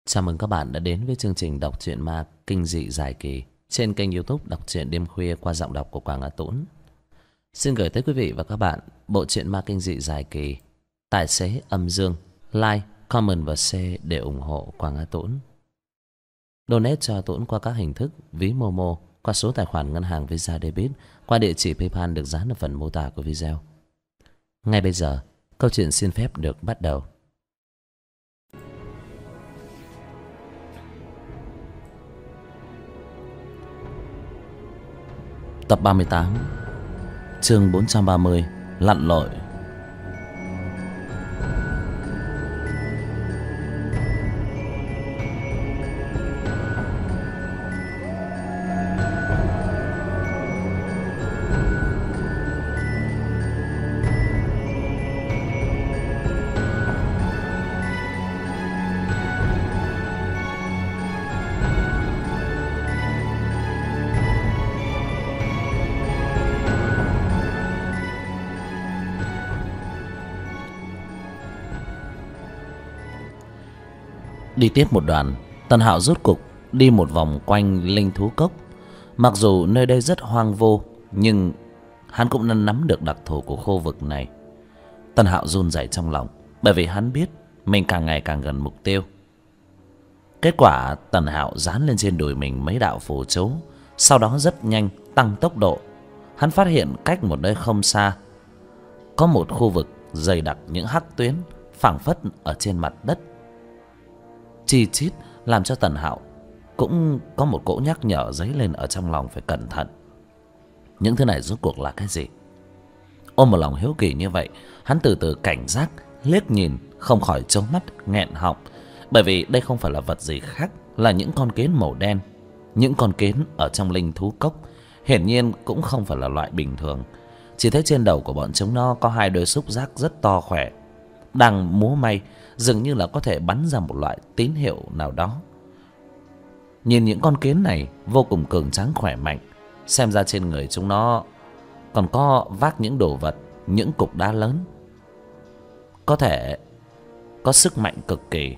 Chào mừng các bạn đã đến với chương trình đọc truyện ma kinh dị dài kỳ trên kênh YouTube Đọc truyện đêm khuya qua giọng đọc của Quảng Á Tũng. Xin gửi tới quý vị và các bạn bộ truyện ma kinh dị dài kỳ Tài xế âm dương. Like, comment và share để ủng hộ Quảng Á Tũng. Donate cho Tũng qua các hình thức ví Momo, qua số tài khoản ngân hàng Visa Debit, qua địa chỉ PayPal được dán ở phần mô tả của video. Ngay bây giờ, câu chuyện xin phép được bắt đầu. Tập 38, chương 430, lặn lội. Đi tiếp một đoạn, Tân Hạo rốt cục đi một vòng quanh linh thú cốc. Mặc dù nơi đây rất hoang vô, nhưng hắn cũng đã nắm được đặc thù của khu vực này. Tân Hạo run rẩy trong lòng, bởi vì hắn biết mình càng ngày càng gần mục tiêu. Kết quả Tân Hạo dán lên trên đùi mình mấy đạo phù chú, sau đó rất nhanh tăng tốc độ. Hắn phát hiện cách một nơi không xa có một khu vực dày đặc những hắc tuyến phảng phất ở trên mặt đất, chi chít, làm cho Tần Hạo cũng có một cỗ nhắc nhở dấy lên ở trong lòng phải cẩn thận. Những thứ này rốt cuộc là cái gì? Ôm một lòng hiếu kỳ như vậy, hắn từ từ cảnh giác liếc nhìn, không khỏi trố mắt nghẹn họng, bởi vì đây không phải là vật gì khác là những con kiến màu đen. Những con kiến ở trong linh thú cốc hiển nhiên cũng không phải là loại bình thường. Chỉ thấy trên đầu của bọn chúng nó có hai đôi xúc giác rất to khỏe, đang múa may, dường như là có thể bắn ra một loại tín hiệu nào đó. Nhìn những con kiến này vô cùng cường tráng khỏe mạnh, xem ra trên người chúng nó còn có vác những đồ vật, những cục đá lớn, có thể có sức mạnh cực kỳ.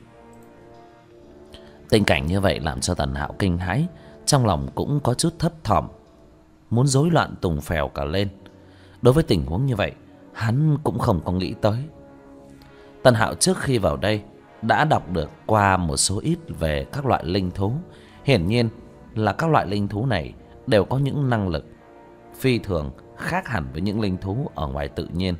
Tình cảnh như vậy làm cho Tần Hạo kinh hãi, trong lòng cũng có chút thấp thỏm, muốn rối loạn tùng phèo cả lên. Đối với tình huống như vậy, hắn cũng không có nghĩ tới. Tần Hạo trước khi vào đây đã đọc được qua một số ít về các loại linh thú. Hiển nhiên là các loại linh thú này đều có những năng lực phi thường, khác hẳn với những linh thú ở ngoài tự nhiên.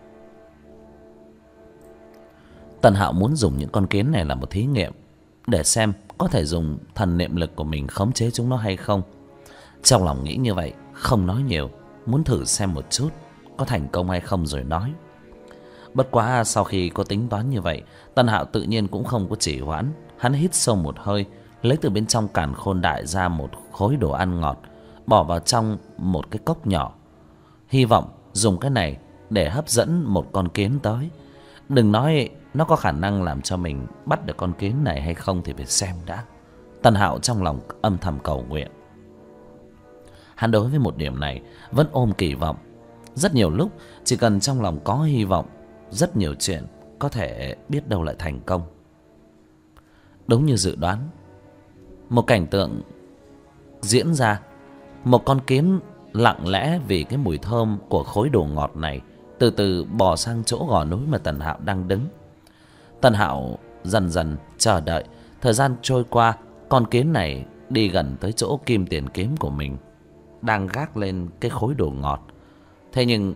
Tần Hạo muốn dùng những con kiến này làm một thí nghiệm, để xem có thể dùng thần niệm lực của mình khống chế chúng nó hay không. Trong lòng nghĩ như vậy, không nói nhiều, muốn thử xem một chút có thành công hay không rồi nói. Bất quá sau khi có tính toán như vậy, Tần Hạo tự nhiên cũng không có trì hoãn. Hắn hít sâu một hơi, lấy từ bên trong càn khôn đại ra một khối đồ ăn ngọt, bỏ vào trong một cái cốc nhỏ, hy vọng dùng cái này để hấp dẫn một con kiến tới. Đừng nói nó có khả năng làm cho mình bắt được con kiến này hay không thì phải xem đã. Tần Hạo trong lòng âm thầm cầu nguyện. Hắn đối với một điểm này vẫn ôm kỳ vọng. Rất nhiều lúc chỉ cần trong lòng có hy vọng, rất nhiều chuyện có thể biết đâu lại thành công. Đúng như dự đoán, một cảnh tượng diễn ra. Một con kiến lặng lẽ vì cái mùi thơm của khối đồ ngọt này từ từ bò sang chỗ gò núi mà Tần Hạo đang đứng. Tần Hạo dần dần chờ đợi. Thời gian trôi qua, con kiến này đi gần tới chỗ kim tiền kiếm của mình, đang gác lên cái khối đồ ngọt. Thế nhưng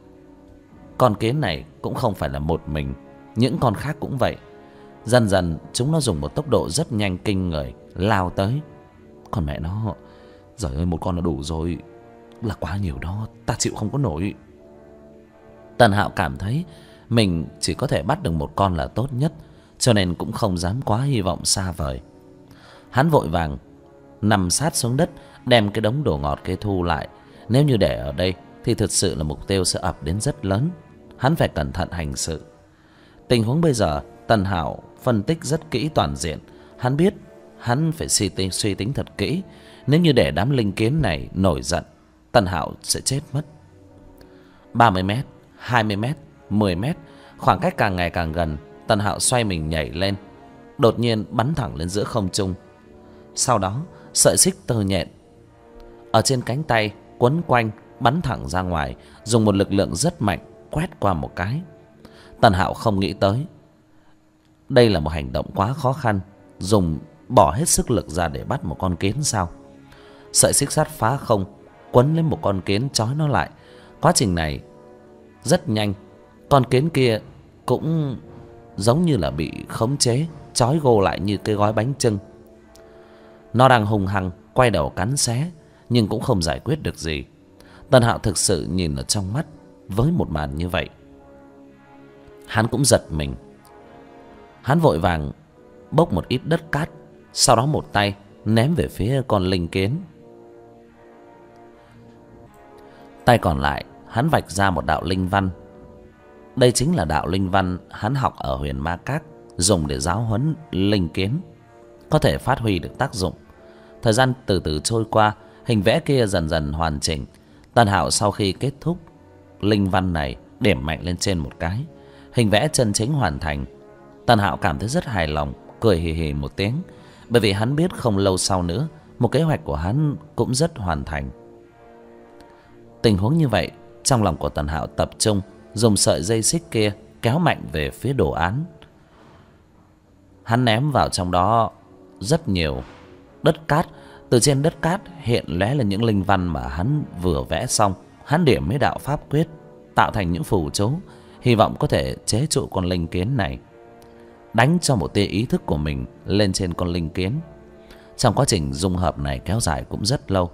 con kiến này cũng không phải là một mình, những con khác cũng vậy. Dần dần chúng nó dùng một tốc độ rất nhanh kinh người lao tới. Còn mẹ nó, giời ơi, một con là đủ rồi, là quá nhiều đó, ta chịu không có nổi. Tần Hạo cảm thấy mình chỉ có thể bắt được một con là tốt nhất, cho nên cũng không dám quá hy vọng xa vời. Hắn vội vàng nằm sát xuống đất, đem cái đống đồ ngọt kia thu lại. Nếu như để ở đây thì thực sự là mục tiêu sẽ ập đến rất lớn. Hắn phải cẩn thận hành sự. Tình huống bây giờ Tần Hạo phân tích rất kỹ toàn diện. Hắn biết hắn phải suy tính thật kỹ. Nếu như để đám linh kiến này nổi giận, Tần Hạo sẽ chết mất. 30 mét, 20 mét, 10 mét, khoảng cách càng ngày càng gần. Tần Hạo xoay mình nhảy lên, đột nhiên bắn thẳng lên giữa không trung. Sau đó sợi xích tơ nhện ở trên cánh tay quấn quanh, bắn thẳng ra ngoài, dùng một lực lượng rất mạnh quét qua một cái. Tần Hạo không nghĩ tới đây là một hành động quá khó khăn, dùng bỏ hết sức lực ra để bắt một con kiến sao? Sợi xích sắt phá không, quấn lên một con kiến trói nó lại. Quá trình này rất nhanh, con kiến kia cũng giống như là bị khống chế, trói gô lại như cái gói bánh chưng. Nó đang hung hăng quay đầu cắn xé, nhưng cũng không giải quyết được gì. Tần Hạo thực sự nhìn ở trong mắt với một màn như vậy, hắn cũng giật mình. Hắn vội vàng bốc một ít đất cát, sau đó một tay ném về phía con linh kiến. Tay còn lại hắn vạch ra một đạo linh văn. Đây chính là đạo linh văn hắn học ở Huyền Ma Các, dùng để giáo huấn linh kiến, có thể phát huy được tác dụng. Thời gian từ từ trôi qua, hình vẽ kia dần dần hoàn chỉnh. Tần Hạo sau khi kết thúc linh văn này, điểm mạnh lên trên một cái, hình vẽ chân chính hoàn thành. Tần Hạo cảm thấy rất hài lòng, cười hì hì một tiếng, bởi vì hắn biết không lâu sau nữa, một kế hoạch của hắn cũng rất hoàn thành. Tình huống như vậy, trong lòng của Tần Hạo tập trung, dùng sợi dây xích kia kéo mạnh về phía đồ án. Hắn ném vào trong đó rất nhiều đất cát. Từ trên đất cát hiện lóe lên những linh văn mà hắn vừa vẽ xong. Hắn điểm mấy đạo pháp quyết, tạo thành những phù chú, hy vọng có thể chế trụ con linh kiến này, đánh cho một tia ý thức của mình lên trên con linh kiến. Trong quá trình dung hợp này kéo dài cũng rất lâu.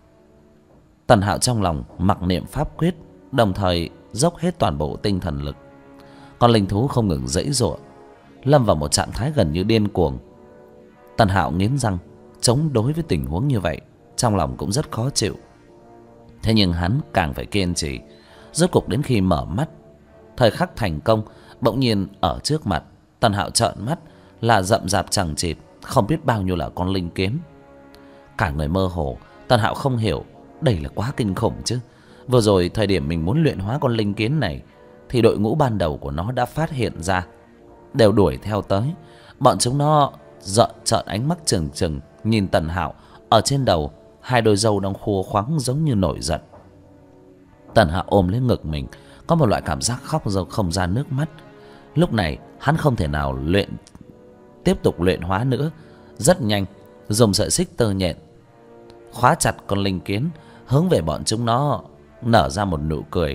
Tần Hạo trong lòng mặc niệm pháp quyết, đồng thời dốc hết toàn bộ tinh thần lực. Con linh thú không ngừng giãy giụa, lâm vào một trạng thái gần như điên cuồng. Tần Hạo nghiến răng chống đối với tình huống như vậy, trong lòng cũng rất khó chịu. Thế nhưng hắn càng phải kiên trì. Rốt cục đến khi mở mắt, thời khắc thành công bỗng nhiên ở trước mặt Tần Hạo trợn mắt là rậm rạp chằng chịt không biết bao nhiêu là con linh kiến. Cả người mơ hồ, Tần Hạo không hiểu đây là quá kinh khủng chứ. Vừa rồi thời điểm mình muốn luyện hóa con linh kiến này thì đội ngũ ban đầu của nó đã phát hiện ra, đều đuổi theo tới. Bọn chúng nó trợn ánh mắt trừng trừng nhìn Tần Hạo. Ở trên đầu hai đôi râu đang khô khoắng giống như nổi giận. Tần Hạo ôm lấy ngực mình, có một loại cảm giác khóc không ra nước mắt. Lúc này hắn không thể nào tiếp tục luyện hóa nữa. Rất nhanh dùng sợi xích tơ nhện khóa chặt con linh kiến, hướng về bọn chúng nó nở ra một nụ cười.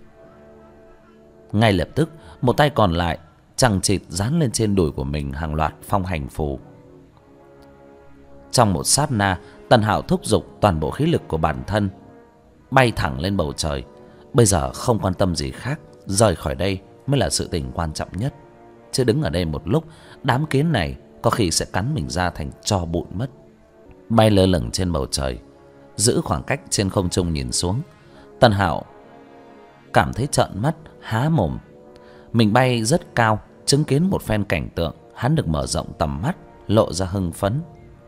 Ngay lập tức một tay còn lại chằng chịt dán lên trên đùi của mình hàng loạt phong hành phù. Trong một sát na, Tần Hạo thúc giục toàn bộ khí lực của bản thân, bay thẳng lên bầu trời. Bây giờ không quan tâm gì khác, rời khỏi đây mới là sự tình quan trọng nhất. Chứ đứng ở đây một lúc, đám kiến này có khi sẽ cắn mình ra thành tro bụi mất. Bay lơ lửng trên bầu trời, giữ khoảng cách trên không trung nhìn xuống, Tần Hạo cảm thấy trợn mắt há mồm. Mình bay rất cao, chứng kiến một phen cảnh tượng, hắn được mở rộng tầm mắt, lộ ra hưng phấn.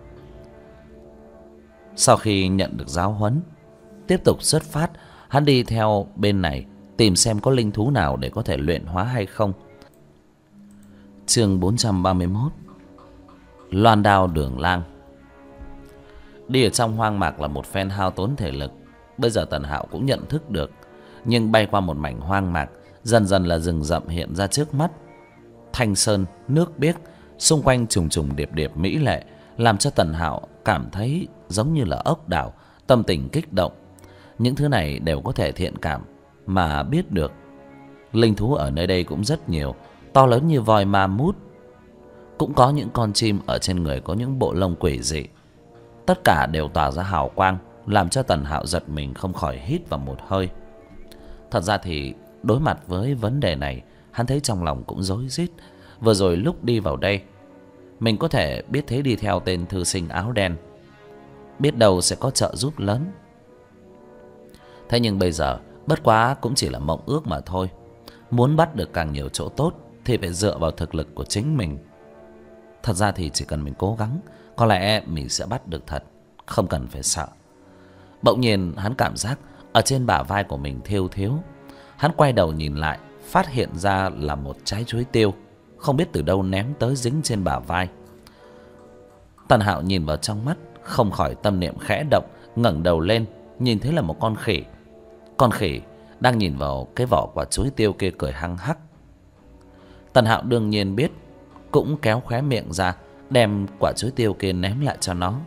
Sau khi nhận được giáo huấn, tiếp tục xuất phát, hắn đi theo bên này tìm xem có linh thú nào để có thể luyện hóa hay không. Chương 431, Loan đao đường lang. Đi ở trong hoang mạc là một phen hao tốn thể lực. Bây giờ Tần Hạo cũng nhận thức được. Nhưng bay qua một mảnh hoang mạc, dần dần là rừng rậm hiện ra trước mắt. Thanh sơn, nước biếc, xung quanh trùng trùng điệp điệp mỹ lệ, làm cho Tần Hạo cảm thấy giống như là ốc đảo, tâm tình kích động. Những thứ này đều có thể thiện cảm mà biết được. Linh thú ở nơi đây cũng rất nhiều, to lớn như voi ma mút. Cũng có những con chim ở trên người có những bộ lông quỷ dị. Tất cả đều tỏa ra hào quang, làm cho Tần Hạo giật mình không khỏi hít vào một hơi. Thật ra thì đối mặt với vấn đề này, hắn thấy trong lòng cũng rối rít. Vừa rồi lúc đi vào đây, mình có thể biết thế đi theo tên thư sinh áo đen, biết đâu sẽ có trợ giúp lớn. Thế nhưng bây giờ bất quá cũng chỉ là mộng ước mà thôi. Muốn bắt được càng nhiều chỗ tốt thì phải dựa vào thực lực của chính mình. Thật ra thì chỉ cần mình cố gắng, có lẽ mình sẽ bắt được thật, không cần phải sợ. Bỗng nhiên hắn cảm giác ở trên bả vai của mình thêu thếu. Hắn quay đầu nhìn lại, phát hiện ra là một trái chuối tiêu không biết từ đâu ném tới dính trên bả vai. Tần Hạo nhìn vào trong mắt, không khỏi tâm niệm khẽ động, ngẩng đầu lên, nhìn thấy là một con khỉ. Con khỉ đang nhìn vào cái vỏ quả chuối tiêu kia cười hăng hắc. Tần Hạo đương nhiên biết, cũng kéo khóe miệng ra, đem quả chuối tiêu kia ném lại cho nó.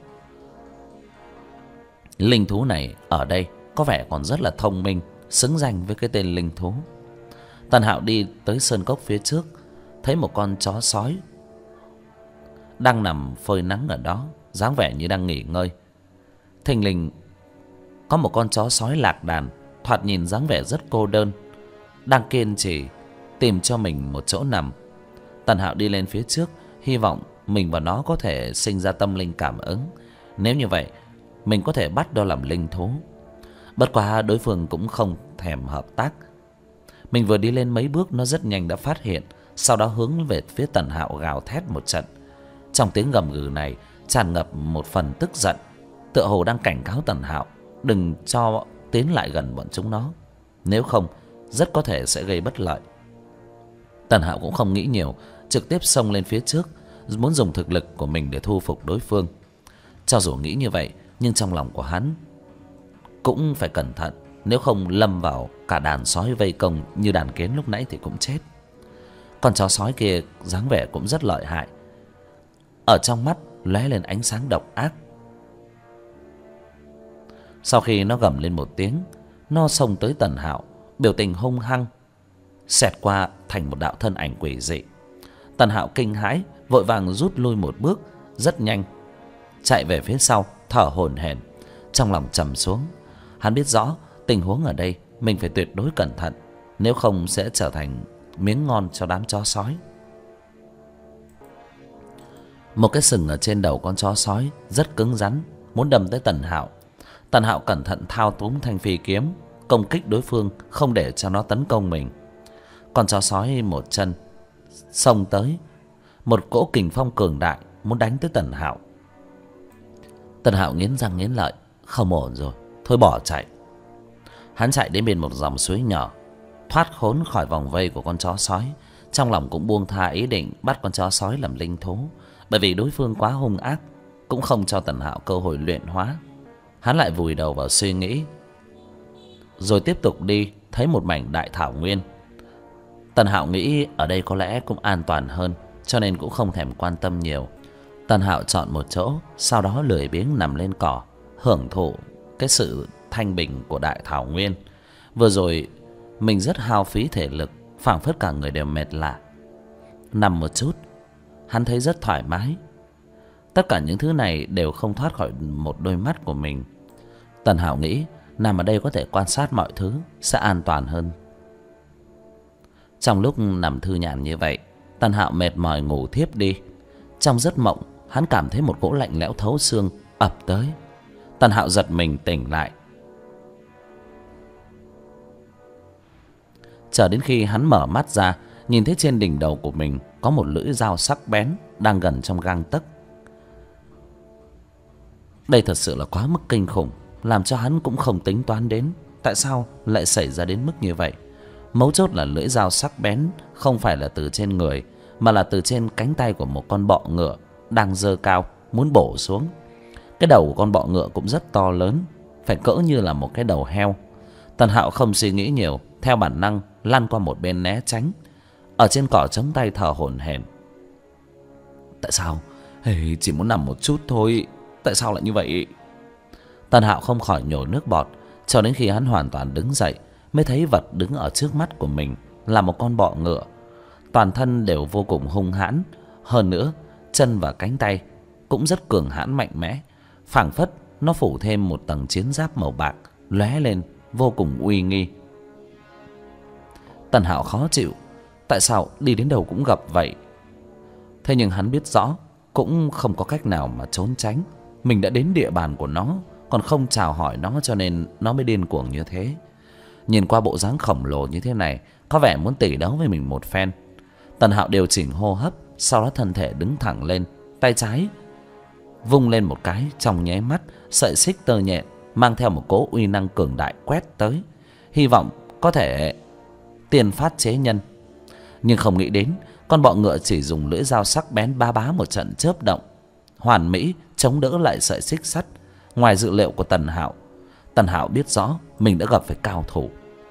Linh thú này ở đây có vẻ còn rất là thông minh, xứng danh với cái tên linh thú. Tần Hạo đi tới sơn cốc phía trước, thấy một con chó sói đang nằm phơi nắng ở đó, dáng vẻ như đang nghỉ ngơi. Thình lình có một con chó sói lạc đàn, thoạt nhìn dáng vẻ rất cô đơn, đang kiên trì tìm cho mình một chỗ nằm. Tần Hạo đi lên phía trước, hy vọng mình và nó có thể sinh ra tâm linh cảm ứng. Nếu như vậy, mình có thể bắt nó làm linh thú. Bất quá đối phương cũng không thèm hợp tác. Mình vừa đi lên mấy bước, nó rất nhanh đã phát hiện, sau đó hướng về phía Tần Hạo gào thét một trận. Trong tiếng gầm gừ này tràn ngập một phần tức giận, tựa hồ đang cảnh cáo Tần Hạo đừng cho tiến lại gần bọn chúng nó, nếu không rất có thể sẽ gây bất lợi. Tần Hạo cũng không nghĩ nhiều, trực tiếp xông lên phía trước, muốn dùng thực lực của mình để thu phục đối phương. Cho dù nghĩ như vậy, nhưng trong lòng của hắn cũng phải cẩn thận, nếu không lâm vào cả đàn sói vây công như đàn kiến lúc nãy thì cũng chết. Con chó sói kia dáng vẻ cũng rất lợi hại, ở trong mắt lóe lên ánh sáng độc ác. Sau khi nó gầm lên một tiếng, nó xông tới Tần Hạo, biểu tình hung hăng, xẹt qua thành một đạo thân ảnh quỷ dị. Tần Hạo kinh hãi, vội vàng rút lui một bước, rất nhanh chạy về phía sau, thở hổn hển, trong lòng trầm xuống. Hắn biết rõ tình huống ở đây mình phải tuyệt đối cẩn thận, nếu không sẽ trở thành miếng ngon cho đám chó sói. Một cái sừng ở trên đầu con chó sói rất cứng rắn, muốn đâm tới Tần Hạo. Tần Hạo cẩn thận thao túng thanh phi kiếm, công kích đối phương, không để cho nó tấn công mình. Con chó sói một chân xông tới, một cỗ kình phong cường đại muốn đánh tới Tần Hạo. Tần Hạo nghiến răng nghiến lợi, không ổn rồi, thôi bỏ chạy. Hắn chạy đến bên một dòng suối nhỏ, thoát khốn khỏi vòng vây của con chó sói. Trong lòng cũng buông tha ý định bắt con chó sói làm linh thú, bởi vì đối phương quá hung ác, cũng không cho Tần Hạo cơ hội luyện hóa. Hắn lại vùi đầu vào suy nghĩ, rồi tiếp tục đi, thấy một mảnh đại thảo nguyên. Tần Hạo nghĩ ở đây có lẽ cũng an toàn hơn, cho nên cũng không thèm quan tâm nhiều. Tần Hạo chọn một chỗ, sau đó lười biếng nằm lên cỏ, hưởng thụ cái sự thanh bình của đại thảo nguyên. Vừa rồi mình rất hao phí thể lực, phảng phất cả người đều mệt lả. Nằm một chút, hắn thấy rất thoải mái. Tất cả những thứ này đều không thoát khỏi một đôi mắt của mình. Tần Hạo nghĩ nằm ở đây có thể quan sát mọi thứ, sẽ an toàn hơn. Trong lúc nằm thư nhàn như vậy, Tần Hạo mệt mỏi ngủ thiếp đi. Trong giấc mộng, hắn cảm thấy một cỗ lạnh lẽo thấu xương ập tới. Tần Hạo giật mình tỉnh lại. Chờ đến khi hắn mở mắt ra, nhìn thấy trên đỉnh đầu của mình có một lưỡi dao sắc bén đang gần trong gang tấc. Đây thật sự là quá mức kinh khủng, làm cho hắn cũng không tính toán đến tại sao lại xảy ra đến mức như vậy. Mấu chốt là lưỡi dao sắc bén không phải là từ trên người, mà là từ trên cánh tay của một con bọ ngựa đang giơ cao muốn bổ xuống. Cái đầu của con bọ ngựa cũng rất to lớn, phải cỡ như là một cái đầu heo. Tần Hạo không suy nghĩ nhiều, theo bản năng lăn qua một bên né tránh, ở trên cỏ chống tay thở hổn hển. Tại sao? Chỉ muốn nằm một chút thôi, tại sao lại như vậy? Tần Hạo không khỏi nhổ nước bọt, cho đến khi hắn hoàn toàn đứng dậy mới thấy vật đứng ở trước mắt của mình là một con bọ ngựa. Toàn thân đều vô cùng hung hãn, hơn nữa chân và cánh tay cũng rất cường hãn mạnh mẽ, phảng phất nó phủ thêm một tầng chiến giáp màu bạc lóe lên vô cùng uy nghi. Tần Hạo khó chịu, tại sao đi đến đâu cũng gặp vậy? Thế nhưng hắn biết rõ cũng không có cách nào mà trốn tránh. Mình đã đến địa bàn của nó, còn không chào hỏi nó, cho nên nó mới điên cuồng như thế. Nhìn qua bộ dáng khổng lồ như thế này, có vẻ muốn tỉ đấu với mình một phen. Tần Hạo điều chỉnh hô hấp, sau đó thân thể đứng thẳng lên, tay trái vung lên một cái, trong nháy mắt sợi xích tơ nhện mang theo một cỗ uy năng cường đại quét tới, hy vọng có thể tiên phát chế nhân. Nhưng không nghĩ đến Con bọ ngựa chỉ dùng lưỡi dao sắc bén ba bá một trận chớp động, hoàn mỹ chống đỡ lại sợi xích sắt. Ngoài dự liệu của Tần Hạo biết rõ mình đã gặp phải cao thủ.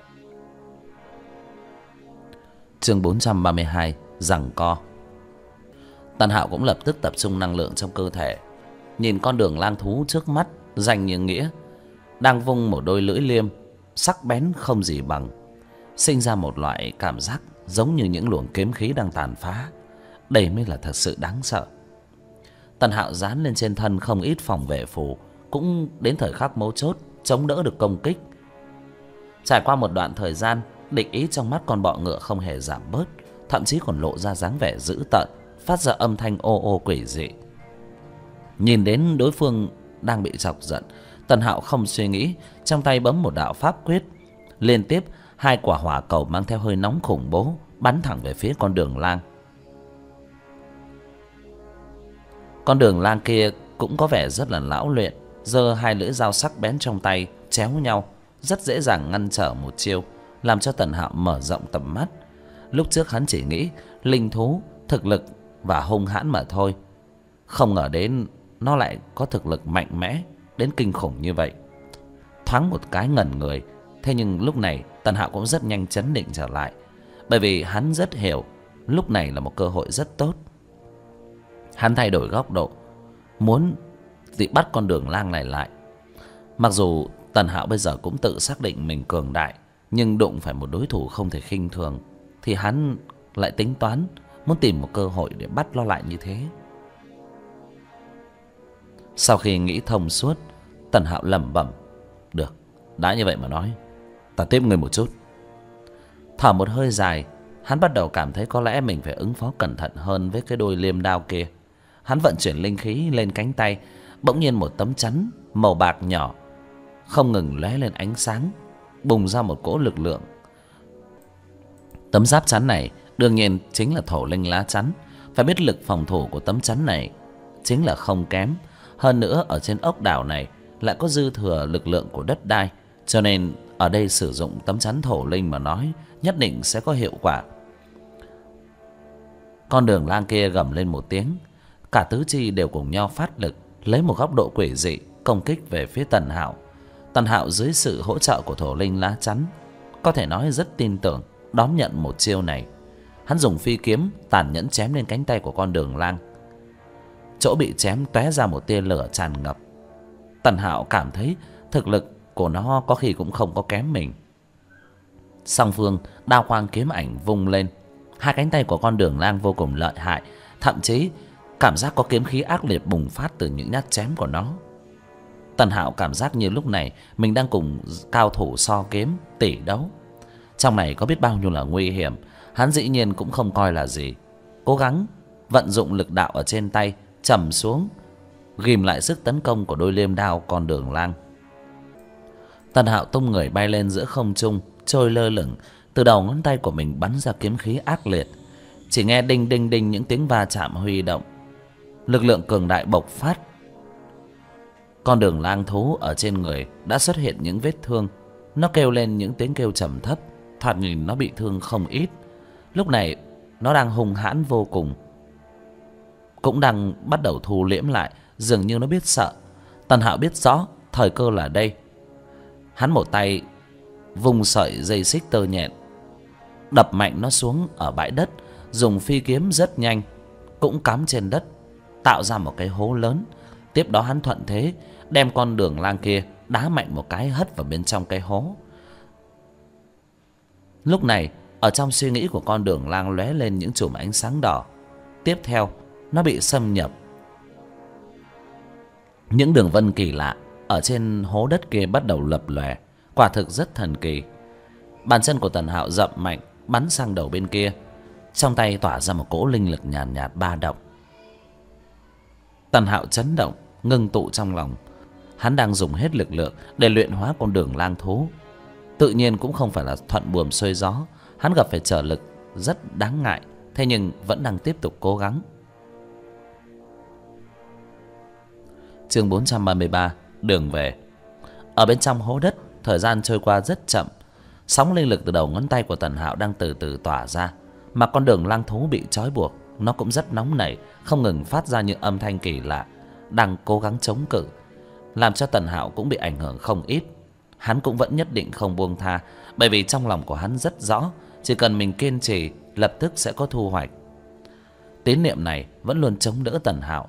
Chương 432 giằng co. Tần Hạo cũng lập tức tập trung năng lượng trong cơ thể, nhìn con đường lang thú trước mắt danh như nghĩa đang vung một đôi lưỡi liêm sắc bén không gì bằng, sinh ra một loại cảm giác giống như những luồng kiếm khí đang tàn phá. Đây mới là thật sự đáng sợ. Tần Hạo dán lên trên thân không ít phòng vệ phù, cũng đến thời khắc mấu chốt chống đỡ được công kích. Trải qua một đoạn thời gian, địch ý trong mắt con bọ ngựa không hề giảm bớt, thậm chí còn lộ ra dáng vẻ dữ tợn, phát ra âm thanh ô ô quỷ dị. Nhìn đến đối phương đang bị chọc giận, Tần Hạo không suy nghĩ, trong tay bấm một đạo pháp quyết, liên tiếp hai quả hỏa cầu mang theo hơi nóng khủng bố bắn thẳng về phía con đường lang. Con đường lang kia cũng có vẻ rất là lão luyện, giơ hai lưỡi dao sắc bén trong tay chéo nhau, rất dễ dàng ngăn trở một chiêu, làm cho Tần Hạo mở rộng tầm mắt. Lúc trước hắn chỉ nghĩ linh thú thực lực và hung hãn mà thôi, không ngờ đến nó lại có thực lực mạnh mẽ đến kinh khủng như vậy. Thoáng một cái ngẩn người, thế nhưng lúc này Tần Hạo cũng rất nhanh chấn định trở lại, bởi vì hắn rất hiểu lúc này là một cơ hội rất tốt. Hắn thay đổi góc độ, muốn bắt con đường lang này lại. Mặc dù Tần Hạo bây giờ cũng tự xác định mình cường đại, nhưng đụng phải một đối thủ không thể khinh thường, thì hắn lại tính toán muốn tìm một cơ hội để bắt nó lại như thế. Sau khi nghĩ thông suốt, Tần Hạo lẩm bẩm: được, đã như vậy mà nói, ta tiếp người một chút. Thở một hơi dài, hắn bắt đầu cảm thấy có lẽ mình phải ứng phó cẩn thận hơn với cái đôi liêm đao kia. Hắn vận chuyển linh khí lên cánh tay, bỗng nhiên một tấm chắn màu bạc nhỏ không ngừng lóe lên ánh sáng, bùng ra một cỗ lực lượng. Tấm giáp chắn này đương nhiên chính là thổ linh lá chắn. Phải biết lực phòng thủ của tấm chắn này chính là không kém. Hơn nữa ở trên ốc đảo này lại có dư thừa lực lượng của đất đai, cho nên ở đây sử dụng tấm chắn thổ linh mà nói nhất định sẽ có hiệu quả. Con đường lang kia gầm lên một tiếng, cả tứ chi đều cùng nhau phát lực, lấy một góc độ quỷ dị công kích về phía Tần Hạo. Tần Hạo dưới sự hỗ trợ của thổ linh lá chắn, có thể nói rất tin tưởng đón nhận một chiêu này. Hắn dùng phi kiếm tàn nhẫn chém lên cánh tay của con đường lang. Chỗ bị chém tóe ra một tia lửa tràn ngập. Tần Hạo cảm thấy thực lực của nó có khi cũng không có kém mình. Song phương đao quang kiếm ảnh vung lên, hai cánh tay của con đường lang vô cùng lợi hại, thậm chí cảm giác có kiếm khí ác liệt bùng phát từ những nhát chém của nó. Tần Hạo cảm giác như lúc này mình đang cùng cao thủ so kiếm tỷ đấu. Trong này có biết bao nhiêu là nguy hiểm, hắn dĩ nhiên cũng không coi là gì, cố gắng vận dụng lực đạo ở trên tay trầm xuống, ghim lại sức tấn công của đôi liêm đao con đường lang. Tần Hạo tung người bay lên giữa không trung, trôi lơ lửng, từ đầu ngón tay của mình bắn ra kiếm khí ác liệt. Chỉ nghe đinh đinh đinh những tiếng va chạm huy động, lực lượng cường đại bộc phát. Con đường lang thú ở trên người đã xuất hiện những vết thương, nó kêu lên những tiếng kêu trầm thấp, thoạt nhìn nó bị thương không ít. Lúc này nó đang hung hãn vô cùng, cũng đang bắt đầu thu liễm lại, dường như nó biết sợ. Tần Hạo biết rõ thời cơ là đây. Hắn một tay vùng sợi dây xích tơ nhện, đập mạnh nó xuống ở bãi đất, dùng phi kiếm rất nhanh cũng cắm trên đất, tạo ra một cái hố lớn. Tiếp đó hắn thuận thế đem con đường lang kia đá mạnh một cái, hất vào bên trong cái hố. Lúc này ở trong suy nghĩ của con đường lang lóe lên những chùm ánh sáng đỏ. Tiếp theo nó bị xâm nhập. Những đường vân kỳ lạ ở trên hố đất kia bắt đầu lập lòe, quả thực rất thần kỳ. Bàn chân của Tần Hạo dậm mạnh, bắn sang đầu bên kia, trong tay tỏa ra một cỗ linh lực nhàn nhạt ba động. Tần Hạo chấn động, ngưng tụ trong lòng. Hắn đang dùng hết lực lượng để luyện hóa con đường lang thú. Tự nhiên cũng không phải là thuận buồm xuôi gió, hắn gặp phải trở lực rất đáng ngại, thế nhưng vẫn đang tiếp tục cố gắng. Chương 433 đường về. Ở bên trong hố đất, thời gian trôi qua rất chậm. Sóng linh lực từ đầu ngón tay của Tần Hạo đang từ từ tỏa ra. Mà con đường lang thú bị trói buộc nó cũng rất nóng nảy, không ngừng phát ra những âm thanh kỳ lạ, đang cố gắng chống cự, làm cho Tần Hạo cũng bị ảnh hưởng không ít. Hắn cũng vẫn nhất định không buông tha, bởi vì trong lòng của hắn rất rõ, chỉ cần mình kiên trì, lập tức sẽ có thu hoạch. Tín niệm này vẫn luôn chống đỡ Tần Hạo.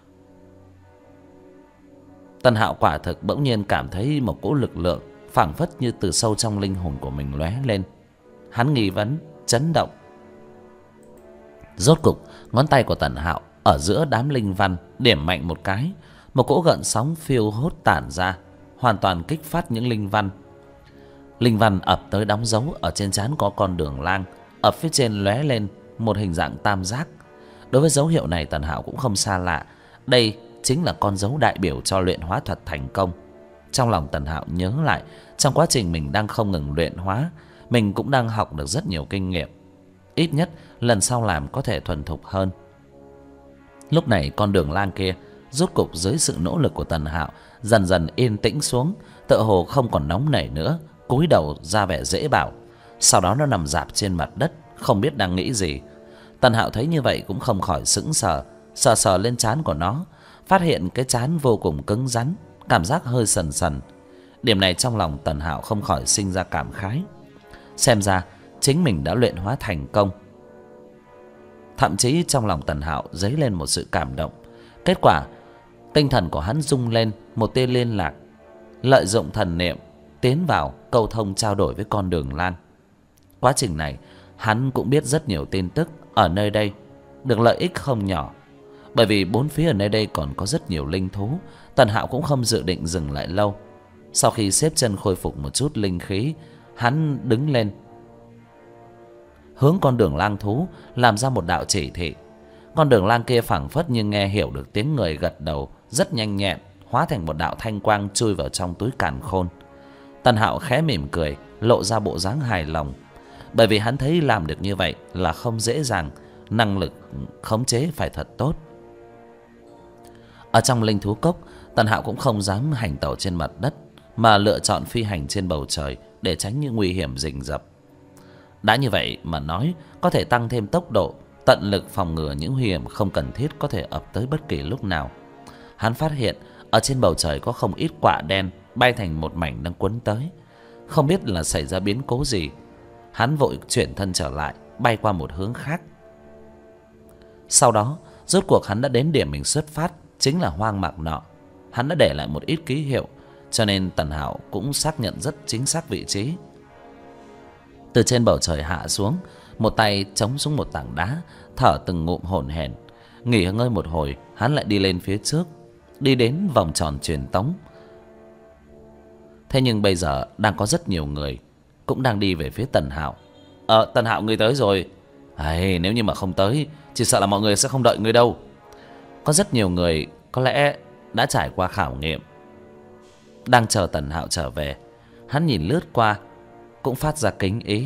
Tần Hạo quả thực bỗng nhiên cảm thấy một cỗ lực lượng phảng phất như từ sâu trong linh hồn của mình lóe lên. Hắn nghi vấn, chấn động. Rốt cục, ngón tay của Tần Hạo ở giữa đám linh văn điểm mạnh một cái, một cỗ gợn sóng phiêu hốt tản ra, hoàn toàn kích phát những linh văn. Linh văn ập tới đóng dấu ở trên trán có con đường lang, ở phía trên lóe lên một hình dạng tam giác. Đối với dấu hiệu này, Tần Hạo cũng không xa lạ, đây chính là con dấu đại biểu cho luyện hóa thuật thành công. Trong lòng Tần Hạo nhớ lại, trong quá trình mình đang không ngừng luyện hóa, mình cũng đang học được rất nhiều kinh nghiệm. Ít nhất lần sau làm có thể thuần thục hơn. Lúc này con đường lang kia rốt cục dưới sự nỗ lực của Tần Hạo dần dần yên tĩnh xuống, tựa hồ không còn nóng nảy nữa, cúi đầu ra vẻ dễ bảo. Sau đó nó nằm rạp trên mặt đất, không biết đang nghĩ gì. Tần Hạo thấy như vậy cũng không khỏi sững sờ, sờ sờ lên trán của nó, phát hiện cái trán vô cùng cứng rắn, cảm giác hơi sần sần. Điểm này trong lòng Tần Hạo không khỏi sinh ra cảm khái. Xem ra chính mình đã luyện hóa thành công. Thậm chí trong lòng Tần Hạo dấy lên một sự cảm động. Kết quả, tinh thần của hắn rung lên một tia liên lạc, lợi dụng thần niệm tiến vào câu thông trao đổi với con đường lang. Quá trình này, hắn cũng biết rất nhiều tin tức ở nơi đây, được lợi ích không nhỏ. Bởi vì bốn phía ở nơi đây còn có rất nhiều linh thú, Tần Hạo cũng không dự định dừng lại lâu. Sau khi xếp chân khôi phục một chút linh khí, hắn đứng lên, hướng con đường lang thú làm ra một đạo chỉ thị. Con đường lang kia phảng phất như nghe hiểu được tiếng người, gật đầu rất nhanh nhẹn, hóa thành một đạo thanh quang chui vào trong túi càn khôn. Tần Hạo khẽ mỉm cười, lộ ra bộ dáng hài lòng, bởi vì hắn thấy làm được như vậy là không dễ dàng, năng lực khống chế phải thật tốt. Ở trong linh thú cốc, Tần Hạo cũng không dám hành tẩu trên mặt đất, mà lựa chọn phi hành trên bầu trời để tránh những nguy hiểm rình rập. Đã như vậy mà nói, có thể tăng thêm tốc độ, tận lực phòng ngừa những nguy hiểm không cần thiết có thể ập tới bất kỳ lúc nào. Hắn phát hiện ở trên bầu trời có không ít quạ đen bay thành một mảnh đang quấn tới. Không biết là xảy ra biến cố gì, hắn vội chuyển thân trở lại, bay qua một hướng khác. Sau đó, rốt cuộc hắn đã đến điểm mình xuất phát, chính là hoang mạc nọ. Hắn đã để lại một ít ký hiệu, cho nên Tần Hạo cũng xác nhận rất chính xác vị trí. Từ trên bầu trời hạ xuống, một tay chống xuống một tảng đá, thở từng ngụm hổn hển. Nghỉ ngơi một hồi, hắn lại đi lên phía trước, đi đến vòng tròn truyền tống. Thế nhưng bây giờ đang có rất nhiều người cũng đang đi về phía Tần Hạo. Tần Hạo, ngươi tới rồi. Nếu như mà không tới, chỉ sợ là mọi người sẽ không đợi ngươi đâu. Có rất nhiều người có lẽ đã trải qua khảo nghiệm, đang chờ Tần Hạo trở về. Hắn nhìn lướt qua, cũng phát ra kính ý.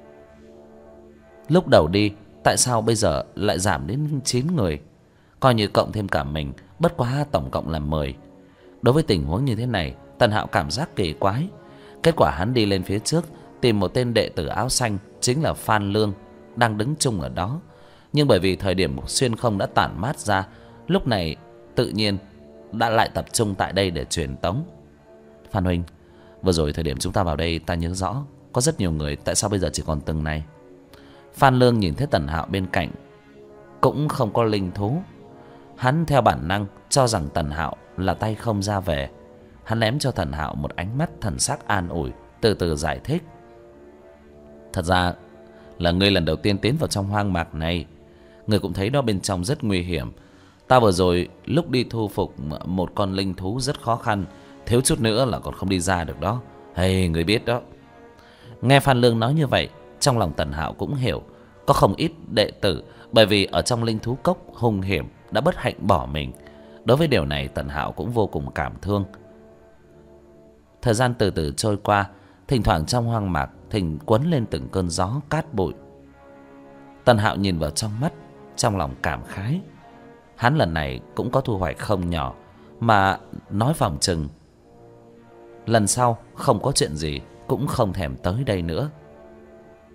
Lúc đầu đi, tại sao bây giờ lại giảm đến 9 người? Coi như cộng thêm cả mình, bất quá tổng cộng là 10. Đối với tình huống như thế này, Tần Hạo cảm giác kỳ quái. Kết quả hắn đi lên phía trước, tìm một tên đệ tử áo xanh, chính là Phan Lương, đang đứng chung ở đó. Nhưng bởi vì thời điểm xuyên không đã tản mát ra, lúc này tự nhiên đã lại tập trung tại đây để truyền tống. Phan huynh, vừa rồi thời điểm chúng ta vào đây ta nhớ rõ có rất nhiều người, tại sao bây giờ chỉ còn từng này? Phan Lương nhìn thấy Tần Hạo bên cạnh cũng không có linh thú, hắn theo bản năng cho rằng Tần Hạo là tay không ra về. Hắn ném cho Tần Hạo một ánh mắt thần sắc an ủi, từ từ giải thích. Thật ra là ngươi lần đầu tiên tiến vào trong hoang mạc này, ngươi cũng thấy đó bên trong rất nguy hiểm. Ta vừa rồi lúc đi thu phục một con linh thú rất khó khăn, thiếu chút nữa là còn không đi ra được đó. Ngươi biết đó. Nghe Phan Lương nói như vậy, trong lòng Tần Hạo cũng hiểu, có không ít đệ tử bởi vì ở trong linh thú cốc hung hiểm đã bất hạnh bỏ mình. Đối với điều này, Tần Hạo cũng vô cùng cảm thương. Thời gian từ từ trôi qua, thỉnh thoảng trong hoang mạc thỉnh quấn lên từng cơn gió cát bụi. Tần Hạo nhìn vào trong mắt, trong lòng cảm khái. Hắn lần này cũng có thu hoạch không nhỏ, mà nói phòng chừng lần sau không có chuyện gì cũng không thèm tới đây nữa.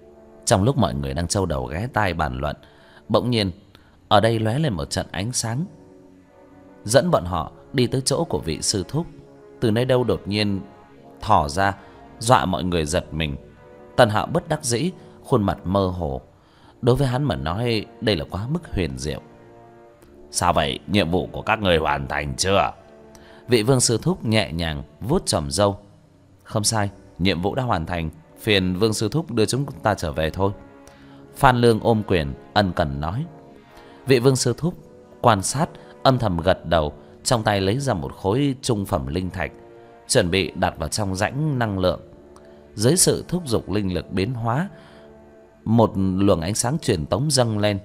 Trong lúc mọi người đang châu đầu ghé tai bàn luận, bỗng nhiên ở đây lóe lên một trận ánh sáng, dẫn bọn họ đi tới chỗ của vị sư thúc. Từ nơi đâu đột nhiên thò ra, dọa mọi người giật mình. Tần Hạo bất đắc dĩ, khuôn mặt mơ hồ. Đối với hắn mà nói, đây là quá mức huyền diệu. Sao vậy, nhiệm vụ của các người hoàn thành chưa? Vị vương sư thúc nhẹ nhàng vuốt chòm râu. Không sai, nhiệm vụ đã hoàn thành, phiền vương sư thúc đưa chúng ta trở về thôi. Phan Lương ôm quyền ân cần nói. Vị vương sư thúc quan sát, âm thầm gật đầu, trong tay lấy ra một khối trung phẩm linh thạch, chuẩn bị đặt vào trong rãnh năng lượng. Dưới sự thúc giục linh lực biến hóa, một luồng ánh sáng truyền tống dâng lên.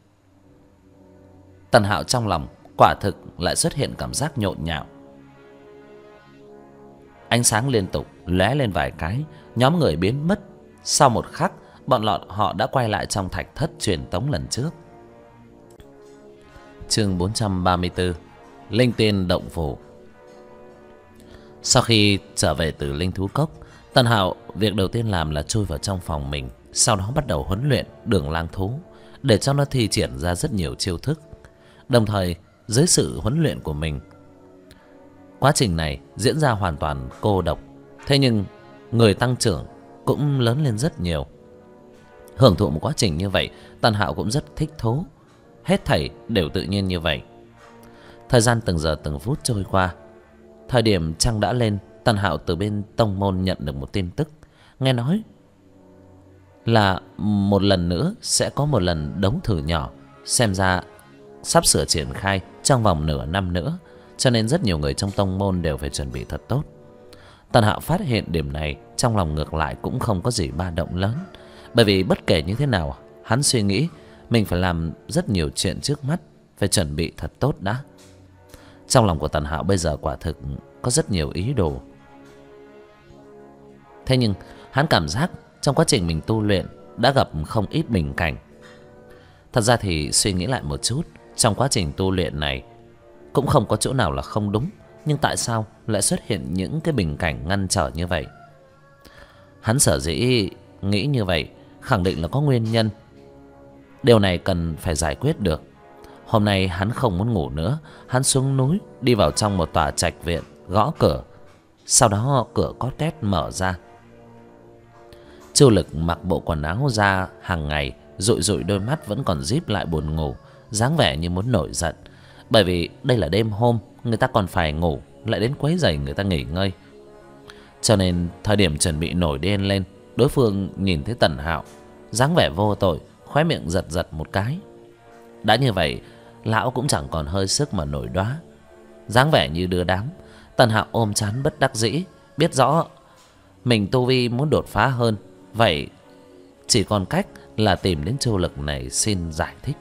Tần Hạo trong lòng quả thực lại xuất hiện cảm giác nhộn nhạo. Ánh sáng liên tục lóe lên vài cái, nhóm người biến mất. Sau một khắc, bọn họ đã quay lại trong thạch thất truyền tống lần trước. Chương 434, Linh Tiên động phủ. Sau khi trở về từ Linh Thú Cốc, Tần Hạo việc đầu tiên làm là chui vào trong phòng mình, sau đó bắt đầu huấn luyện Đường Lang Thú để cho nó thi triển ra rất nhiều chiêu thức. Đồng thời, dưới sự huấn luyện của mình, quá trình này diễn ra hoàn toàn cô độc. Thế nhưng người tăng trưởng cũng lớn lên rất nhiều. Hưởng thụ một quá trình như vậy, Tần Hạo cũng rất thích thú. Hết thảy đều tự nhiên như vậy. Thời gian từng giờ từng phút trôi qua. Thời điểm trăng đã lên, Tần Hạo từ bên tông môn nhận được một tin tức. Nghe nói là một lần nữa sẽ có một lần đấu thử nhỏ, xem ra sắp sửa triển khai trong vòng nửa năm nữa, cho nên rất nhiều người trong tông môn đều phải chuẩn bị thật tốt. Tần Hạo phát hiện điểm này, trong lòng ngược lại cũng không có gì ba động lớn, bởi vì bất kể như thế nào, hắn suy nghĩ mình phải làm rất nhiều chuyện trước mắt, phải chuẩn bị thật tốt đã. Trong lòng của Tần Hạo bây giờ quả thực có rất nhiều ý đồ. Thế nhưng hắn cảm giác trong quá trình mình tu luyện đã gặp không ít bình cảnh. Thật ra thì suy nghĩ lại một chút, trong quá trình tu luyện này cũng không có chỗ nào là không đúng, nhưng tại sao lại xuất hiện những cái bình cảnh ngăn trở như vậy? Hắn sở dĩ nghĩ như vậy khẳng định là có nguyên nhân. Điều này cần phải giải quyết được. Hôm nay hắn không muốn ngủ nữa, hắn xuống núi đi vào trong một tòa trạch viện, gõ cửa. Sau đó cửa có két mở ra. Chu Lực mặc bộ quần áo ra hàng ngày, dụi dụi đôi mắt vẫn còn díp lại buồn ngủ, dáng vẻ như muốn nổi giận. Bởi vì đây là đêm hôm, người ta còn phải ngủ, lại đến quấy rầy người ta nghỉ ngơi. Cho nên thời điểm chuẩn bị nổi điên lên, đối phương nhìn thấy Tần Hạo, dáng vẻ vô tội, khóe miệng giật giật một cái. Đã như vậy, lão cũng chẳng còn hơi sức mà nổi đoá, dáng vẻ như đưa đám. Tần Hạo ôm trán bất đắc dĩ, biết rõ mình tu vi muốn đột phá hơn, vậy chỉ còn cách là tìm đến Chu Lực này xin giải thích.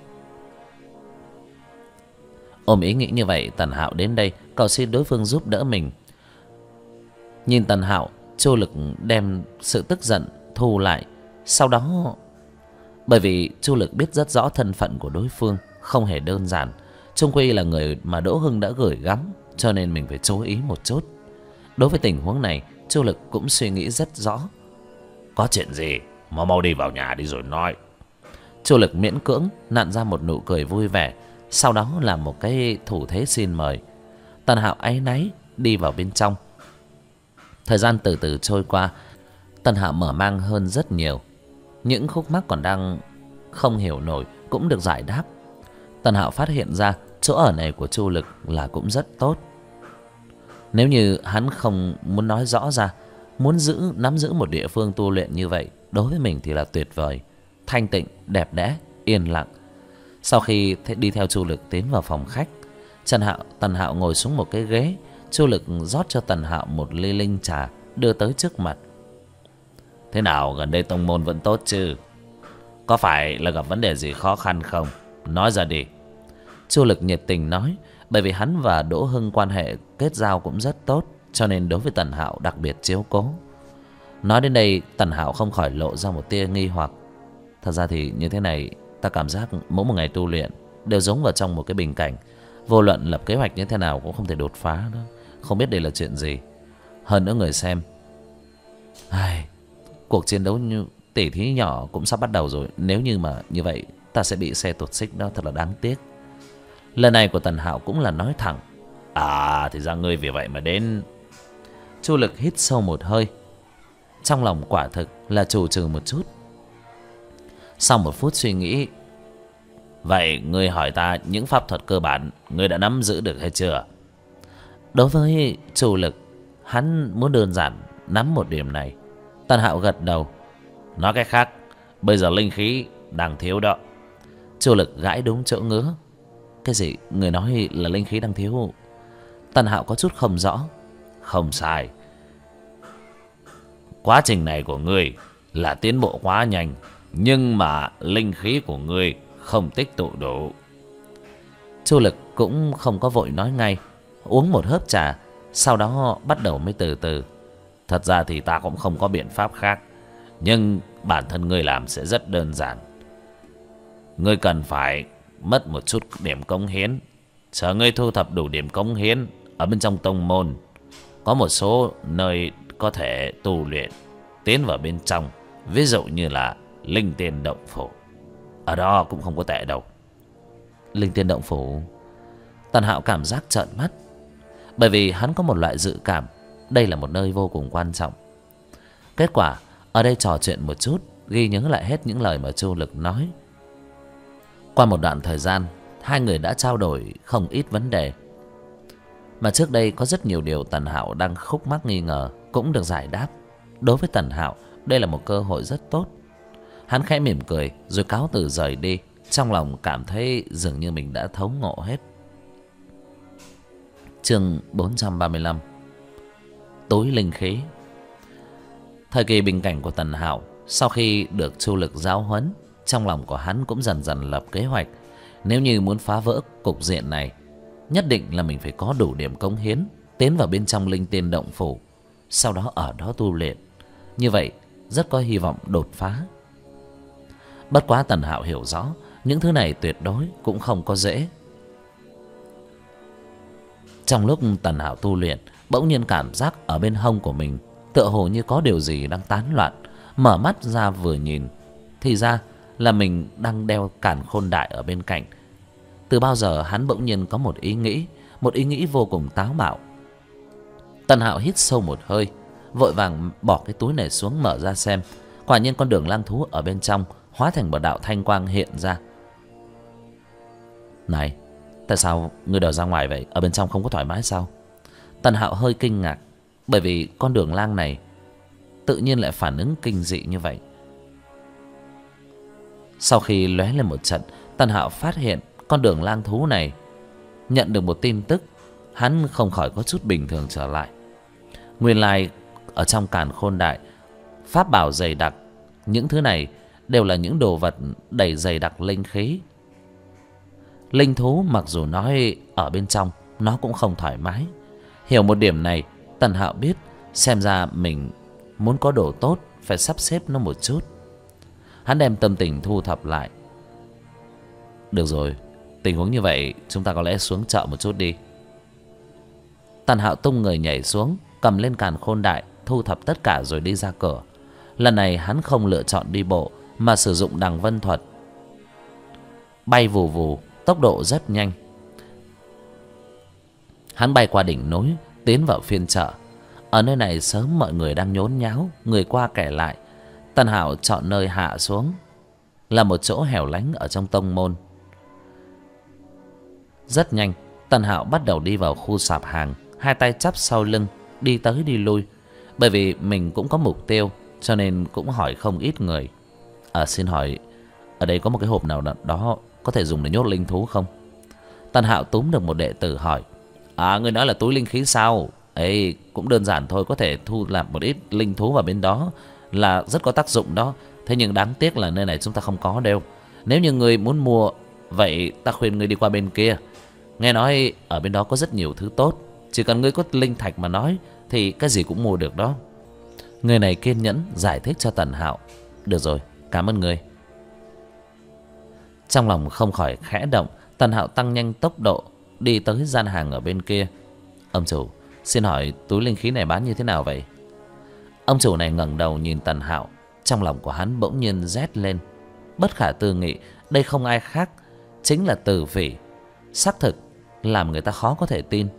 Ôm ý nghĩ như vậy, Tần Hạo đến đây cầu xin đối phương giúp đỡ mình. Nhìn Tần Hạo, Chu Lực đem sự tức giận thu lại. Sau đó, bởi vì Chu Lực biết rất rõ thân phận của đối phương không hề đơn giản, chung quy là người mà Đỗ Hưng đã gửi gắm, cho nên mình phải chú ý một chút. Đối với tình huống này, Chu Lực cũng suy nghĩ rất rõ. Có chuyện gì mà mau đi vào nhà đi rồi nói. Chu Lực miễn cưỡng nặn ra một nụ cười vui vẻ, sau đó là một cái thủ thế xin mời. Tần Hạo áy náy đi vào bên trong. Thời gian từ từ trôi qua, Tần Hạo mở mang hơn rất nhiều. Những khúc mắc còn đang không hiểu nổi cũng được giải đáp. Tần Hạo phát hiện ra chỗ ở này của Chu Lực là cũng rất tốt. Nếu như hắn không muốn nói rõ ra, muốn nắm giữ một địa phương tu luyện như vậy, đối với mình thì là tuyệt vời, thanh tịnh, đẹp đẽ, yên lặng. Sau khi đi theo Chu Lực tiến vào phòng khách, Tần Hạo ngồi xuống một cái ghế. Chu Lực rót cho Tần Hạo một ly linh trà đưa tới trước mặt. Thế nào, gần đây tông môn vẫn tốt chứ? Có phải là gặp vấn đề gì khó khăn không? Nói ra đi. Chu Lực nhiệt tình nói, bởi vì hắn và Đỗ Hưng quan hệ kết giao cũng rất tốt, cho nên đối với Tần Hạo đặc biệt chiếu cố. Nói đến đây, Tần Hạo không khỏi lộ ra một tia nghi hoặc. Thật ra thì như thế này, ta cảm giác mỗi một ngày tu luyện đều giống vào trong một cái bình cảnh, vô luận lập kế hoạch như thế nào cũng không thể đột phá nữa. Không biết đây là chuyện gì. Hơn nữa người xem, cuộc chiến đấu như tỉ thí nhỏ cũng sắp bắt đầu rồi. Nếu như mà như vậy ta sẽ bị xe tuột xích đó, thật là đáng tiếc. Lần này của Tần Hạo cũng là nói thẳng. À thì ra ngươi vì vậy mà đến. Chu Lực hít sâu một hơi, trong lòng quả thực là trù trừ một chút. Sau một phút suy nghĩ, vậy ngươi hỏi ta những pháp thuật cơ bản ngươi đã nắm giữ được hay chưa? Đối với Chu Lực, hắn muốn đơn giản nắm một điểm này. Tần Hạo gật đầu. Nói cách khác, bây giờ linh khí đang thiếu đó. Chu Lực gãi đúng chỗ ngứa. Cái gì? Người nói là linh khí đang thiếu? Tần Hạo có chút không rõ. Không sai, quá trình này của ngươi là tiến bộ quá nhanh, nhưng mà linh khí của ngươi không tích tụ đủ. Chu Lực cũng không có vội nói ngay, uống một hớp trà, sau đó bắt đầu mới từ từ. Thật ra thì ta cũng không có biện pháp khác, nhưng bản thân ngươi làm sẽ rất đơn giản. Ngươi cần phải mất một chút điểm cống hiến. Chờ ngươi thu thập đủ điểm cống hiến, ở bên trong tông môn có một số nơi có thể tu luyện, tiến vào bên trong. Ví dụ như là Linh Tiên Động Phủ, ở đó cũng không có tệ đâu. Linh Tiên Động Phủ? Tần Hạo cảm giác trợn mắt, bởi vì hắn có một loại dự cảm đây là một nơi vô cùng quan trọng. Kết quả ở đây trò chuyện một chút, ghi nhớ lại hết những lời mà Chu Lực nói. Qua một đoạn thời gian, hai người đã trao đổi không ít vấn đề mà trước đây có rất nhiều điều Tần Hạo đang khúc mắc nghi ngờ cũng được giải đáp. Đối với Tần Hạo, đây là một cơ hội rất tốt. Hắn khẽ mỉm cười rồi cáo từ rời đi, trong lòng cảm thấy dường như mình đã thấu ngộ hết. Chương 435. Túi linh khí. Thời kỳ bình cảnh của Tần Hạo, sau khi được Chu Lực giáo huấn, trong lòng của hắn cũng dần dần lập kế hoạch. Nếu như muốn phá vỡ cục diện này, nhất định là mình phải có đủ điểm cống hiến, tiến vào bên trong Linh Tiên Động Phủ, sau đó ở đó tu luyện. Như vậy rất có hy vọng đột phá. Bất quá Tần Hạo hiểu rõ những thứ này tuyệt đối cũng không có dễ. Trong lúc Tần Hạo tu luyện, bỗng nhiên cảm giác ở bên hông của mình tựa hồ như có điều gì đang tán loạn. Mở mắt ra vừa nhìn, thì ra là mình đang đeo càn khôn đại ở bên cạnh. Từ bao giờ hắn bỗng nhiên có một ý nghĩ vô cùng táo bạo. Tần Hạo hít sâu một hơi, vội vàng bỏ cái túi này xuống mở ra xem. Quả nhiên con đường lang thú ở bên trong hóa thành một đạo thanh quang hiện ra. Này, tại sao ngươi đòi ra ngoài vậy? Ở bên trong không có thoải mái sao? Tần Hạo hơi kinh ngạc, bởi vì con đường lang này tự nhiên lại phản ứng kinh dị như vậy. Sau khi lóe lên một trận, Tần Hạo phát hiện con đường lang thú này nhận được một tin tức. Hắn không khỏi có chút bình thường trở lại. Nguyên lai ở trong càn khôn đại, pháp bảo dày đặc, những thứ này đều là những đồ vật đầy dày đặc linh khí. Linh thú mặc dù nói ở bên trong nó cũng không thoải mái. Hiểu một điểm này, Tần Hạo biết xem ra mình muốn có đồ tốt phải sắp xếp nó một chút. Hắn đem tâm tình thu thập lại. Được rồi, tình huống như vậy chúng ta có lẽ xuống chợ một chút đi. Tần Hạo tung người nhảy xuống, cầm lên càn khôn đại, thu thập tất cả rồi đi ra cửa. Lần này hắn không lựa chọn đi bộ mà sử dụng đằng vân thuật, bay vù vù, tốc độ rất nhanh. Hắn bay qua đỉnh núi, tiến vào phiên chợ. Ở nơi này sớm mọi người đang nhốn nháo, người qua kẻ lại. Tần Hạo chọn nơi hạ xuống là một chỗ hẻo lánh ở trong tông môn. Rất nhanh, Tần Hạo bắt đầu đi vào khu sạp hàng, hai tay chắp sau lưng, đi tới đi lui. Bởi vì mình cũng có mục tiêu, cho nên cũng hỏi không ít người. Xin hỏi, ở đây có một cái hộp nào đó có thể dùng để nhốt linh thú không? Tần Hạo túm được một đệ tử hỏi. Người nói là túi linh khí sao? Ấy, cũng đơn giản thôi, có thể thu làm một ít linh thú vào bên đó là rất có tác dụng đó. Thế nhưng đáng tiếc là nơi này chúng ta không có đâu. Nếu như người muốn mua, vậy ta khuyên người đi qua bên kia. Nghe nói ở bên đó có rất nhiều thứ tốt, chỉ cần ngươi có linh thạch mà nói thì cái gì cũng mua được đó. Người này kiên nhẫn giải thích cho Tần Hạo. Được rồi, cảm ơn người. Trong lòng không khỏi khẽ động, Tần Hạo tăng nhanh tốc độ đi tới gian hàng ở bên kia. Ông chủ, xin hỏi túi linh khí này bán như thế nào vậy? Ông chủ này ngẩng đầu nhìn Tần Hạo, Trong lòng của hắn bỗng nhiên rét lên. Bất khả tư nghị, đây không ai khác chính là Từ Phỉ. Xác thực làm người ta khó có thể tin.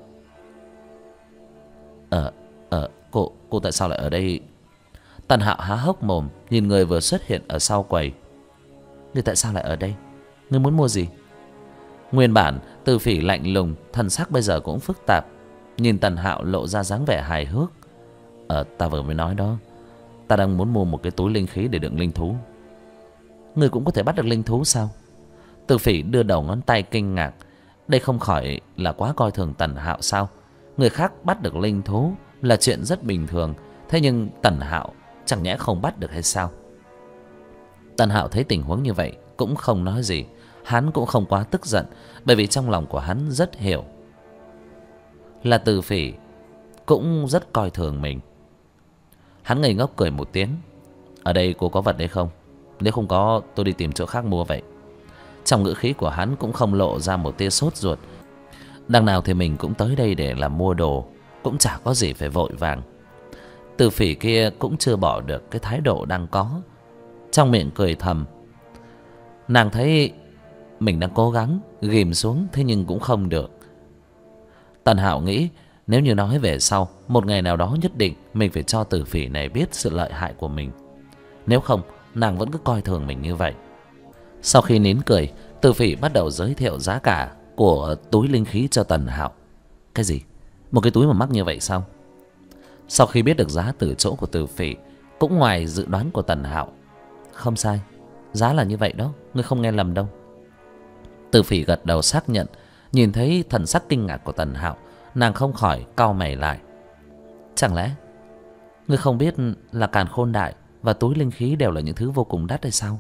Cô tại sao lại ở đây? Tần Hạo há hốc mồm nhìn người vừa xuất hiện ở sau quầy. Ngươi tại sao lại ở đây? Ngươi muốn mua gì? Nguyên bản Từ Phỉ lạnh lùng, thần sắc bây giờ cũng phức tạp. Nhìn Tần Hạo lộ ra dáng vẻ hài hước. Ta vừa mới nói đó, ta đang muốn mua một cái túi linh khí để đựng linh thú. Ngươi cũng có thể bắt được linh thú sao? Từ Phỉ đưa đầu ngón tay kinh ngạc. Đây không khỏi là quá coi thường Tần Hạo sao? Người khác bắt được linh thú là chuyện rất bình thường, thế nhưng Tần Hạo chẳng nhẽ không bắt được hay sao? Tần Hạo thấy tình huống như vậy cũng không nói gì. Hắn cũng không quá tức giận, bởi vì trong lòng của hắn rất hiểu là Từ Phỉ cũng rất coi thường mình. Hắn ngây ngốc cười một tiếng. Ở đây cô có vật đấy không? Nếu không có, tôi đi tìm chỗ khác mua vậy. Trong ngữ khí của hắn cũng không lộ ra một tia sốt ruột. Đằng nào thì mình cũng tới đây để làm mua đồ, cũng chả có gì phải vội vàng. Từ Phỉ kia cũng chưa bỏ được cái thái độ đang có, trong miệng cười thầm. Nàng thấy mình đang cố gắng ghim xuống, thế nhưng cũng không được. Tần Hạo nghĩ nếu như nói về sau, một ngày nào đó nhất định mình phải cho Từ Phỉ này biết sự lợi hại của mình. Nếu không, nàng vẫn cứ coi thường mình như vậy. Sau khi nín cười, Từ Phỉ bắt đầu giới thiệu giá cả của túi linh khí cho Tần Hạo. Cái gì? Một cái túi mà mắc như vậy sao? Sau khi biết được giá từ chỗ của Từ Phỉ, cũng ngoài dự đoán của Tần Hạo. Không sai, giá là như vậy đó, ngươi không nghe lầm đâu. Từ Phỉ gật đầu xác nhận. Nhìn thấy thần sắc kinh ngạc của Tần Hạo, nàng không khỏi cau mày lại. Chẳng lẽ ngươi không biết là càn khôn đại và túi linh khí đều là những thứ vô cùng đắt hay sao?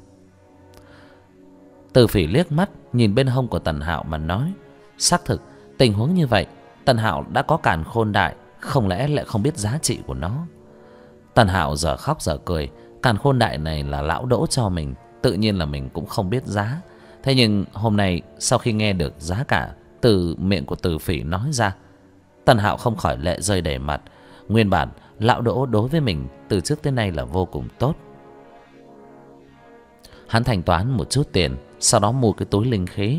Từ Phỉ liếc mắt nhìn bên hông của Tần Hạo mà nói. Xác thực tình huống như vậy, Tần Hạo đã có càn khôn đại, không lẽ lại không biết giá trị của nó? Tần Hạo giờ khóc giờ cười. Càn khôn đại này là lão đỗ cho mình, tự nhiên là mình cũng không biết giá. Thế nhưng hôm nay sau khi nghe được giá cả từ miệng của Từ Phỉ nói ra, Tần Hạo không khỏi lệ rơi đầy mặt. Nguyên bản lão đỗ đối với mình từ trước tới nay là vô cùng tốt. Hắn thanh toán một chút tiền, sau đó mua cái túi linh khí.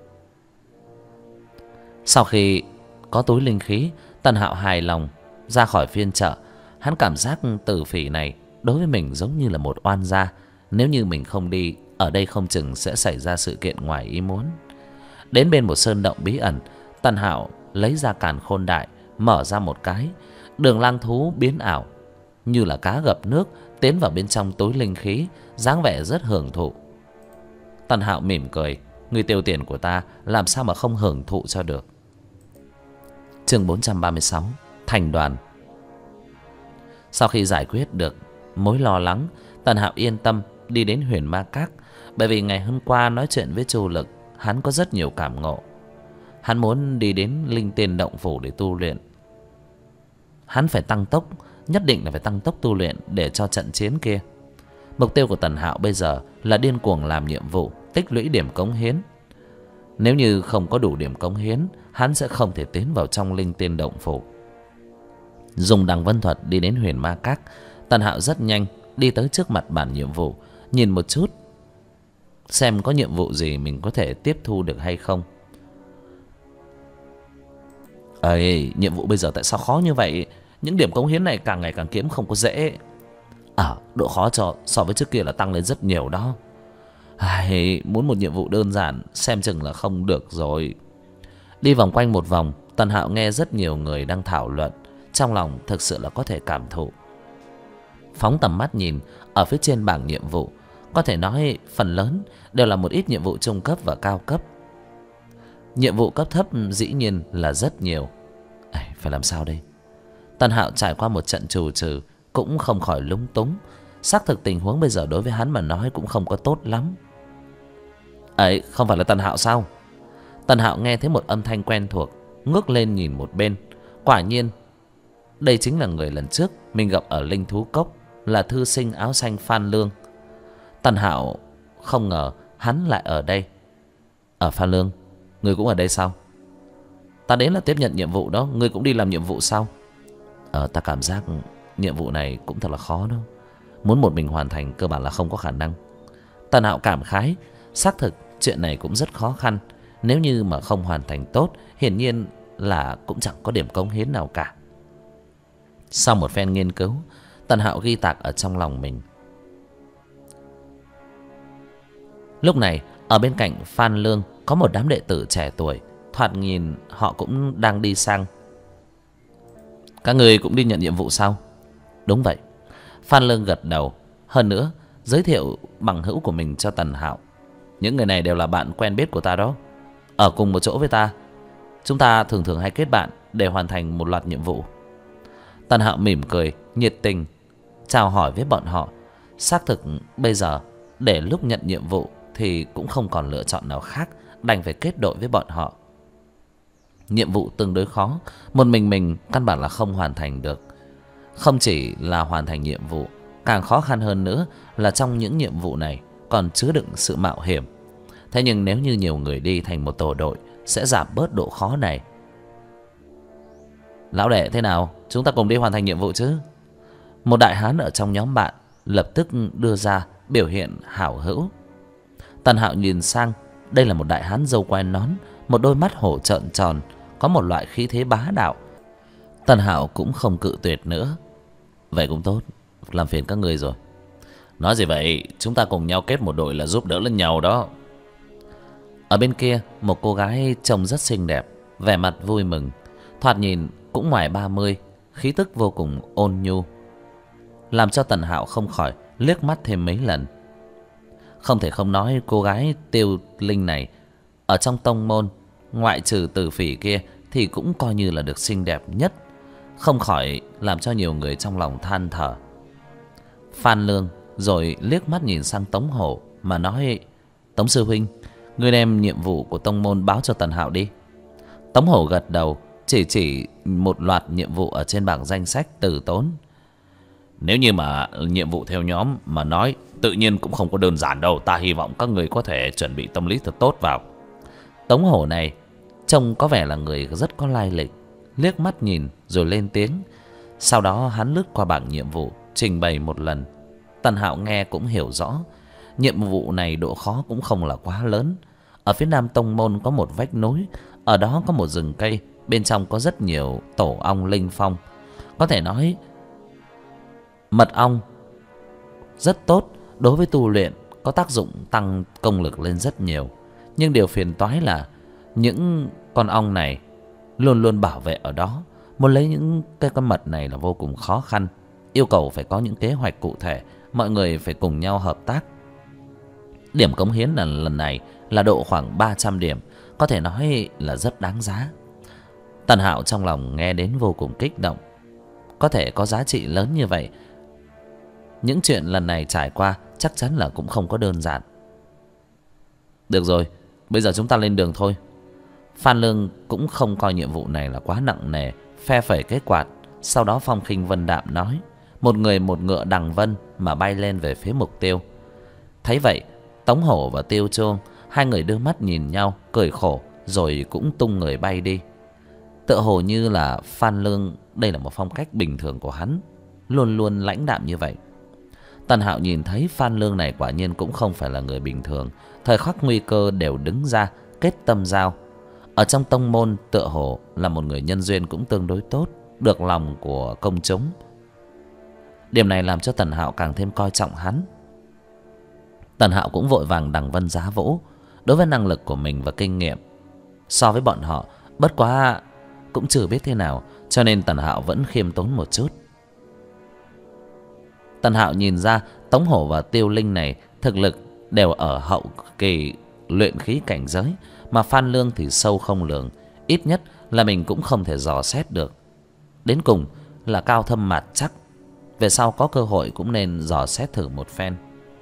Sau khi có túi linh khí, Tần Hạo hài lòng ra khỏi phiên chợ. Hắn cảm giác Từ Phỉ này đối với mình giống như là một oan gia. Nếu như mình không đi, ở đây không chừng sẽ xảy ra sự kiện ngoài ý muốn. Đến bên một sơn động bí ẩn, Tần Hạo lấy ra càn khôn đại, mở ra một cái. Đường lang thú biến ảo như là cá gập nước tiến vào bên trong túi linh khí, dáng vẻ rất hưởng thụ. Tần Hạo mỉm cười. Người tiêu tiền của ta làm sao mà không hưởng thụ cho được. Chương 436 Thành đoàn. Sau khi giải quyết được mối lo lắng, Tần Hạo yên tâm đi đến Huyền Ma Các. Bởi vì ngày hôm qua nói chuyện với Chu Lực, hắn có rất nhiều cảm ngộ. Hắn muốn đi đến Linh Tiên Động Phủ để tu luyện. Hắn phải tăng tốc, nhất định là phải tăng tốc tu luyện để cho trận chiến kia. Mục tiêu của Tần Hạo bây giờ là điên cuồng làm nhiệm vụ, tích lũy điểm cống hiến. Nếu như không có đủ điểm cống hiến, hắn sẽ không thể tiến vào trong Linh Tiên Động Phủ. Dùng Đằng Vân Thuật đi đến Huyền Ma Các, Tần Hạo rất nhanh đi tới trước mặt bản nhiệm vụ, nhìn một chút xem có nhiệm vụ gì mình có thể tiếp thu được hay không. Nhiệm vụ bây giờ tại sao khó như vậy? Những điểm cống hiến này càng ngày càng kiếm không có dễ. Độ khó so với trước kia là tăng lên rất nhiều đó. Muốn một nhiệm vụ đơn giản xem chừng là không được rồi. Đi vòng quanh một vòng, Tần Hạo nghe rất nhiều người đang thảo luận. Trong lòng thực sự là có thể cảm thụ. Phóng tầm mắt nhìn ở phía trên bảng nhiệm vụ, có thể nói phần lớn đều là một ít nhiệm vụ trung cấp và cao cấp. Nhiệm vụ cấp thấp dĩ nhiên là rất nhiều. Phải làm sao đây? Tần Hạo trải qua một trận trù trừ cũng không khỏi lúng túng. Xác thực tình huống bây giờ đối với hắn mà nói cũng không có tốt lắm. Không phải là Tần Hạo sao? Tần Hạo nghe thấy một âm thanh quen thuộc, ngước lên nhìn một bên. Quả nhiên đây chính là người lần trước mình gặp ở Linh Thú Cốc, là thư sinh áo xanh Phan Lương. Tần Hạo không ngờ hắn lại ở đây. Phan Lương, người cũng ở đây sao? Ta đến là tiếp nhận nhiệm vụ đó, ngươi cũng đi làm nhiệm vụ sao? Ta cảm giác nhiệm vụ này cũng thật là khó đó. muốn một mình hoàn thành cơ bản là không có khả năng. Tần Hạo cảm khái, xác thực chuyện này cũng rất khó khăn. Nếu như mà không hoàn thành tốt, hiển nhiên là cũng chẳng có điểm cống hiến nào cả. Sau một phen nghiên cứu, Tần Hạo ghi tạc ở trong lòng mình. Lúc này ở bên cạnh Phan Lương có một đám đệ tử trẻ tuổi, thoạt nhìn họ cũng đang đi sang. Các người cũng đi nhận nhiệm vụ sao? Đúng vậy. Phan Lương gật đầu. Hơn nữa giới thiệu bằng hữu của mình cho Tần Hạo. Những người này đều là bạn quen biết của ta đó, ở cùng một chỗ với ta. Chúng ta thường thường hay kết bạn để hoàn thành một loạt nhiệm vụ. Tần Hạo mỉm cười, nhiệt tình chào hỏi với bọn họ. Xác thực bây giờ để lúc nhận nhiệm vụ thì cũng không còn lựa chọn nào khác, đành phải kết đội với bọn họ. Nhiệm vụ tương đối khó, một mình căn bản là không hoàn thành được. Không chỉ là hoàn thành nhiệm vụ, càng khó khăn hơn nữa là trong những nhiệm vụ này còn chứa đựng sự mạo hiểm. Thế nhưng nếu như nhiều người đi thành một tổ đội sẽ giảm bớt độ khó này. Lão đệ thế nào, chúng ta cùng đi hoàn thành nhiệm vụ chứ? Một đại hán ở trong nhóm bạn lập tức đưa ra biểu hiện hảo hữu. Tần Hạo nhìn sang, đây là một đại hán râu quai nón, một đôi mắt hổ trợn tròn, có một loại khí thế bá đạo. Tần Hạo cũng không cự tuyệt nữa. Vậy cũng tốt, làm phiền các người rồi. Nói gì vậy, chúng ta cùng nhau kết một đội là giúp đỡ lẫn nhau đó. Ở bên kia, một cô gái trông rất xinh đẹp, vẻ mặt vui mừng, thoạt nhìn cũng ngoài 30, khí tức vô cùng ôn nhu, làm cho Tần Hạo không khỏi liếc mắt thêm mấy lần. Không thể không nói cô gái Tiêu Linh này ở trong tông môn, ngoại trừ Tử Phỉ kia thì cũng coi như là được xinh đẹp nhất, không khỏi làm cho nhiều người trong lòng than thở. Phan Lương rồi liếc mắt nhìn sang Tống Hổ mà nói: Tống sư huynh, ngươi đem nhiệm vụ của tông môn báo cho Tần Hạo đi. Tống Hổ gật đầu, chỉ một loạt nhiệm vụ ở trên bảng danh sách từ tốn. Nếu như mà nhiệm vụ theo nhóm mà nói, tự nhiên cũng không có đơn giản đâu. Ta hy vọng các người có thể chuẩn bị tâm lý thật tốt vào. Tống Hổ này trông có vẻ là người rất có lai lịch, liếc mắt nhìn rồi lên tiếng. Sau đó hắn lướt qua bảng nhiệm vụ, trình bày một lần. Tần Hạo nghe cũng hiểu rõ. Nhiệm vụ này độ khó cũng không là quá lớn. Ở phía nam tông môn có một vách núi, ở đó có một rừng cây, bên trong có rất nhiều tổ ong linh phong. Có thể nói mật ong rất tốt đối với tu luyện, có tác dụng tăng công lực lên rất nhiều. Nhưng điều phiền toái là những con ong này luôn luôn bảo vệ ở đó. Muốn lấy những cái con mật này là vô cùng khó khăn, yêu cầu phải có những kế hoạch cụ thể, mọi người phải cùng nhau hợp tác. Điểm cống hiến lần này là độ khoảng 300 điểm, có thể nói là rất đáng giá. Tần Hạo trong lòng nghe đến vô cùng kích động. Có thể có giá trị lớn như vậy, những chuyện lần này trải qua chắc chắn là cũng không có đơn giản. Được rồi, bây giờ chúng ta lên đường thôi. Phan Lương cũng không coi nhiệm vụ này là quá nặng nề, phe phẩy cái quạt, sau đó phong khinh vân đạm nói: Một người một ngựa đằng vân mà bay lên về phía mục tiêu. Thấy vậy, Tống Hổ và Tiêu Chuông, hai người đưa mắt nhìn nhau, cười khổ, rồi cũng tung người bay đi. Tựa hồ như là Phan Lương đây là một phong cách bình thường của hắn, luôn luôn lãnh đạm như vậy. Tần Hạo nhìn thấy Phan Lương này quả nhiên cũng không phải là người bình thường, thời khắc nguy cơ đều đứng ra kết tâm giao. Ở trong tông môn tựa hồ là một người nhân duyên cũng tương đối tốt, được lòng của công chúng. Điểm này làm cho Tần Hạo càng thêm coi trọng hắn. Tần Hạo cũng vội vàng đằng vân giá vũ. Đối với năng lực của mình và kinh nghiệm so với bọn họ bất quá cũng chưa biết thế nào, cho nên Tần Hạo vẫn khiêm tốn một chút. Tần Hạo nhìn ra Tống Hổ và Tiêu Linh này thực lực đều ở hậu kỳ luyện khí cảnh giới, mà Phan Lương thì sâu không lường, ít nhất là mình cũng không thể dò xét được. Đến cùng là cao thâm mạt chắc, về sau có cơ hội cũng nên dò xét thử một phen.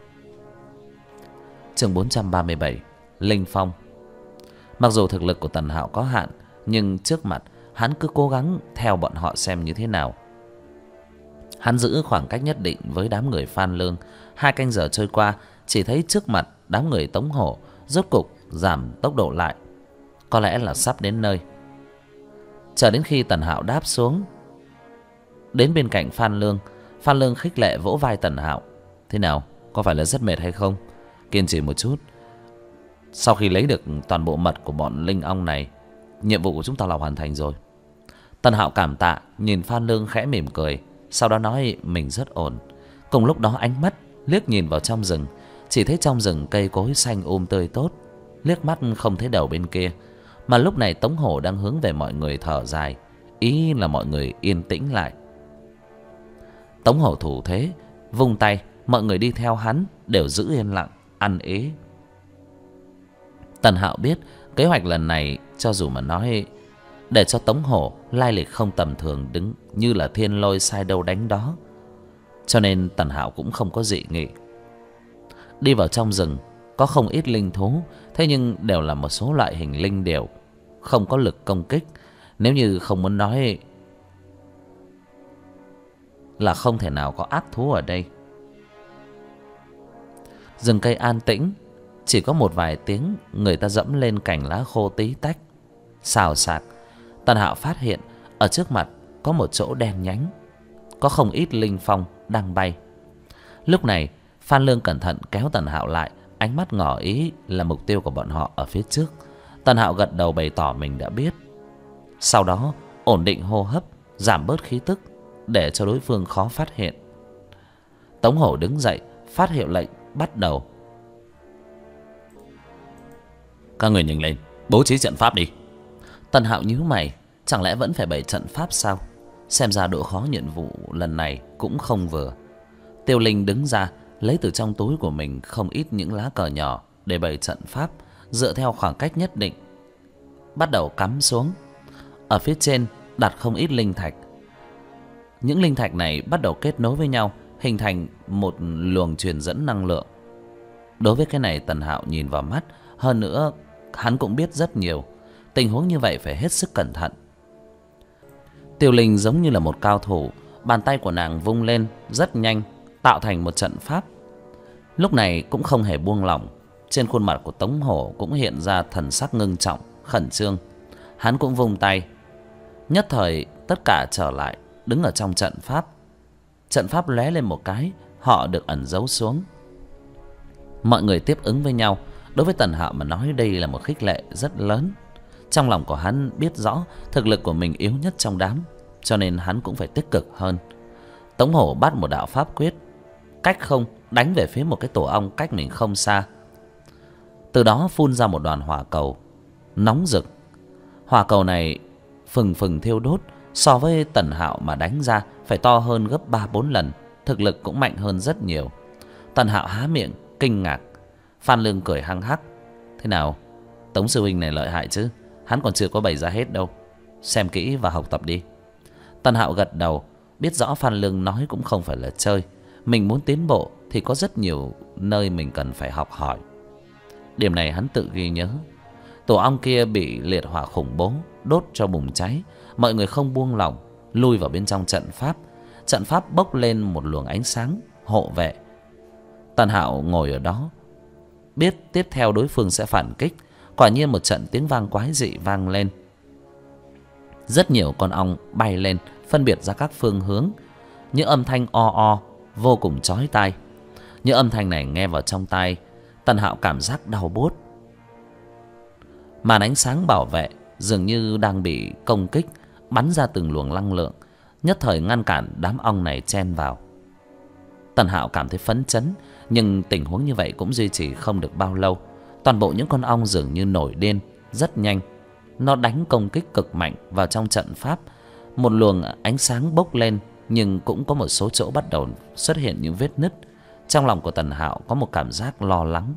Chương 437 Linh Phong. Mặc dù thực lực của Tần Hạo có hạn, nhưng trước mặt hắn cứ cố gắng theo bọn họ xem như thế nào. Hắn giữ khoảng cách nhất định với đám người Phan Lương. 2 canh giờ trôi qua, chỉ thấy trước mặt đám người Tống Hổ rốt cục giảm tốc độ lại, có lẽ là sắp đến nơi. Chờ đến khi Tần Hạo đáp xuống đến bên cạnh Phan Lương, Phan Lương khích lệ vỗ vai Tần Hạo, Thế nào, có phải là rất mệt hay không? Kiên trì một chút. Sau khi lấy được toàn bộ mật của bọn linh ong này, nhiệm vụ của chúng ta là hoàn thành rồi. Tần Hạo cảm tạ, nhìn Phan Lương khẽ mỉm cười, sau đó nói mình rất ổn. Cùng lúc đó ánh mắt liếc nhìn vào trong rừng, chỉ thấy trong rừng cây cối xanh tươi tốt, liếc mắt không thấy đầu bên kia. Mà lúc này Tống Hổ đang hướng về mọi người thở dài, ý là mọi người yên tĩnh lại. Tống Hổ thủ thế, vung tay, mọi người đi theo hắn đều giữ yên lặng, ăn ý. Tần Hạo biết kế hoạch lần này cho dù mà nói để cho Tống Hổ lai lịch không tầm thường đứng như là thiên lôi sai đâu đánh đó, cho nên Tần Hạo cũng không có dị nghị. Đi vào trong rừng có không ít linh thú, thế nhưng đều là một số loại hình linh điểu, không có lực công kích. Nếu như không muốn nói là không thể nào có ác thú ở đây. Rừng cây an tĩnh, chỉ có một vài tiếng người ta dẫm lên cành lá khô tí tách, xào xạc. Tần Hạo phát hiện ở trước mặt có một chỗ đen nhánh, có không ít linh phong đang bay. Lúc này Phan Lương cẩn thận kéo Tần Hạo lại, ánh mắt ngỏ ý là mục tiêu của bọn họ ở phía trước. Tần Hạo gật đầu bày tỏ mình đã biết, sau đó ổn định hô hấp, giảm bớt khí tức để cho đối phương khó phát hiện. Tống Hổ đứng dậy phát hiệu lệnh bắt đầu. Các người nhanh lên, bố trí trận pháp đi. Tần Hạo nhíu mày, chẳng lẽ vẫn phải bày trận pháp sao? Xem ra độ khó nhiệm vụ lần này cũng không vừa. Tiêu Linh đứng ra lấy từ trong túi của mình không ít những lá cờ nhỏ để bày trận pháp, dựa theo khoảng cách nhất định bắt đầu cắm xuống. Ở phía trên đặt không ít linh thạch. Những linh thạch này bắt đầu kết nối với nhau, hình thành một luồng truyền dẫn năng lượng. Đối với cái này Tần Hạo nhìn vào mắt, hơn nữa hắn cũng biết rất nhiều. Tình huống như vậy phải hết sức cẩn thận. Tiêu Linh giống như là một cao thủ, bàn tay của nàng vung lên rất nhanh, tạo thành một trận pháp. Lúc này cũng không hề buông lỏng. Trên khuôn mặt của Tống Hổ cũng hiện ra thần sắc ngưng trọng, khẩn trương. Hắn cũng vung tay, nhất thời tất cả trở lại, đứng ở trong trận pháp. Trận pháp lóe lên một cái, họ được ẩn giấu xuống. Mọi người tiếp ứng với nhau. Đối với Tần Hạo mà nói đây là một khích lệ rất lớn. Trong lòng của hắn biết rõ thực lực của mình yếu nhất trong đám, cho nên hắn cũng phải tích cực hơn. Tống Hổ bắt một đạo pháp quyết, cách không đánh về phía một cái tổ ong cách mình không xa. Từ đó phun ra một đoàn hỏa cầu nóng rực. Hỏa cầu này phừng phừng thiêu đốt, so với Tần Hạo mà đánh ra phải to hơn gấp 3-4 lần, thực lực cũng mạnh hơn rất nhiều. Tần Hạo há miệng kinh ngạc. Phan Lương cười hăng hắc. Thế nào, Tống sư huynh này lợi hại chứ? Hắn còn chưa có bày ra hết đâu, xem kỹ và học tập đi. Tần Hạo gật đầu, biết rõ Phan Lương nói cũng không phải là chơi. Mình muốn tiến bộ thì có rất nhiều nơi mình cần phải học hỏi. Điểm này hắn tự ghi nhớ. Tổ ong kia bị liệt hỏa khủng bố đốt cho bùng cháy. Mọi người không buông lỏng, lui vào bên trong trận pháp. Trận pháp bốc lên một luồng ánh sáng hộ vệ. Tần Hạo ngồi ở đó, biết tiếp theo đối phương sẽ phản kích. Quả nhiên một trận tiếng vang quái dị vang lên. Rất nhiều con ong bay lên, phân biệt ra các phương hướng. Những âm thanh o o vô cùng chói tai. Những âm thanh này nghe vào trong tai, Tần Hạo cảm giác đau buốt. Màn ánh sáng bảo vệ dường như đang bị công kích, bắn ra từng luồng năng lượng, nhất thời ngăn cản đám ong này chen vào. Tần Hạo cảm thấy phấn chấn, nhưng tình huống như vậy cũng duy trì không được bao lâu. Toàn bộ những con ong dường như nổi điên, rất nhanh. Nó đánh công kích cực mạnh vào trong trận pháp. Một luồng ánh sáng bốc lên, nhưng cũng có một số chỗ bắt đầu xuất hiện những vết nứt. Trong lòng của Tần Hạo có một cảm giác lo lắng.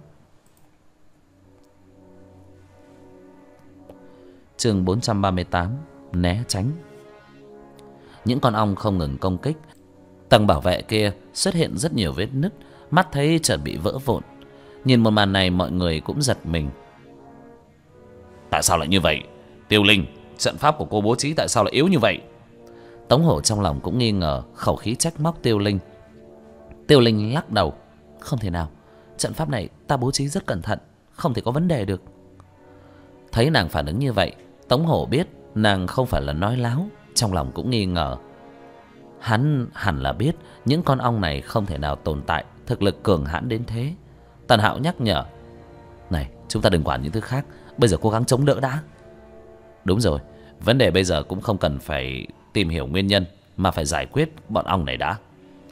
Chương 438: né tránh. Những con ong không ngừng công kích. Tầng bảo vệ kia xuất hiện rất nhiều vết nứt, mắt thấy chuẩn bị vỡ vụn. Nhìn một màn này mọi người cũng giật mình. Tại sao lại như vậy? Tiêu Linh, trận pháp của cô bố trí tại sao lại yếu như vậy? Tống Hổ trong lòng cũng nghi ngờ, khẩu khí trách móc Tiêu Linh. Tiêu Linh lắc đầu. Không thể nào, trận pháp này ta bố trí rất cẩn thận, không thể có vấn đề được. Thấy nàng phản ứng như vậy, Tống Hổ biết nàng không phải là nói láo, trong lòng cũng nghi ngờ. Hắn hẳn là biết những con ong này không thể nào tồn tại thực lực cường hãn đến thế. Tần Hạo nhắc nhở: "Này, chúng ta đừng quản những thứ khác, bây giờ cố gắng chống đỡ đã." Đúng rồi, vấn đề bây giờ cũng không cần phải tìm hiểu nguyên nhân, mà phải giải quyết bọn ong này đã.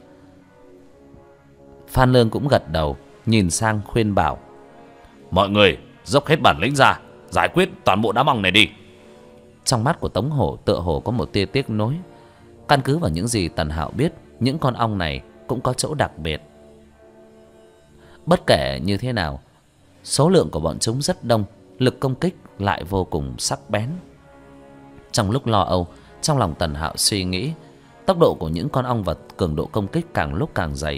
Phan Lương cũng gật đầu, nhìn sang khuyên bảo: "Mọi người dốc hết bản lĩnh ra, giải quyết toàn bộ đám ong này đi." Trong mắt của Tống Hổ tựa hồ có một tia tiếc nuối. Căn cứ vào những gì Tần Hạo biết, những con ong này cũng có chỗ đặc biệt. Bất kể như thế nào, số lượng của bọn chúng rất đông, lực công kích lại vô cùng sắc bén. Trong lúc lo âu, trong lòng Tần Hạo suy nghĩ, tốc độ của những con ong và cường độ công kích càng lúc càng dày.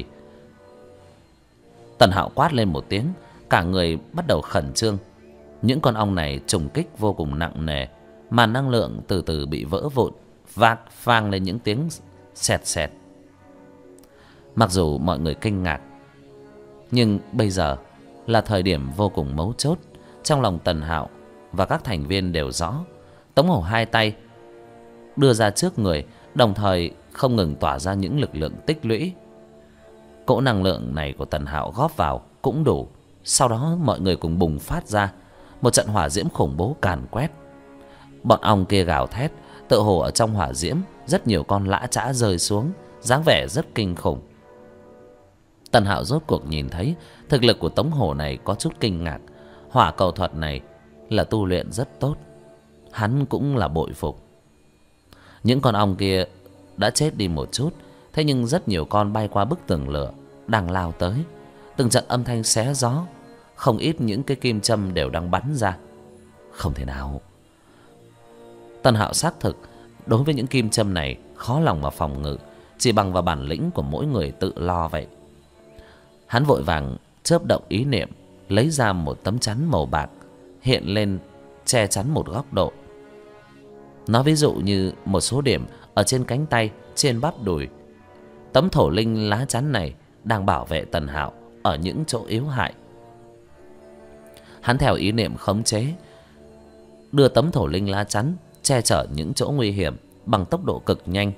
Tần Hạo quát lên một tiếng, cả người bắt đầu khẩn trương. Những con ong này trùng kích vô cùng nặng nề, mà năng lượng từ từ bị vỡ vụn, vang lên những tiếng xẹt xẹt. Mặc dù mọi người kinh ngạc, nhưng bây giờ là thời điểm vô cùng mấu chốt. Trong lòng Tần Hạo và các thành viên đều rõ. Tống Hổ hai tay đưa ra trước người, đồng thời không ngừng tỏa ra những lực lượng tích lũy. Cỗ năng lượng này của Tần Hạo góp vào cũng đủ. Sau đó mọi người cùng bùng phát ra một trận hỏa diễm khủng bố càn quét. Bọn ong kia gào thét, tựa hồ ở trong hỏa diễm rất nhiều con lã chã rơi xuống, dáng vẻ rất kinh khủng. Tần Hạo rốt cuộc nhìn thấy thực lực của Tống Hổ này có chút kinh ngạc. Hỏa cầu thuật này là tu luyện rất tốt, hắn cũng là bội phục. Những con ong kia đã chết đi một chút, thế nhưng rất nhiều con bay qua bức tường lửa đang lao tới. Từng trận âm thanh xé gió, không ít những cái kim châm đều đang bắn ra. Không thể nào. Tần Hạo xác thực đối với những kim châm này khó lòng mà phòng ngự, chỉ bằng vào bản lĩnh của mỗi người tự lo vậy. Hắn vội vàng chớp động ý niệm, lấy ra một tấm chắn màu bạc hiện lên che chắn một góc độ. Nói ví dụ như một số điểm ở trên cánh tay, trên bắp đùi. Tấm thổ linh lá chắn này đang bảo vệ Tần Hạo ở những chỗ yếu hại. Hắn theo ý niệm khống chế, đưa tấm thổ linh lá chắn che chở những chỗ nguy hiểm bằng tốc độ cực nhanh.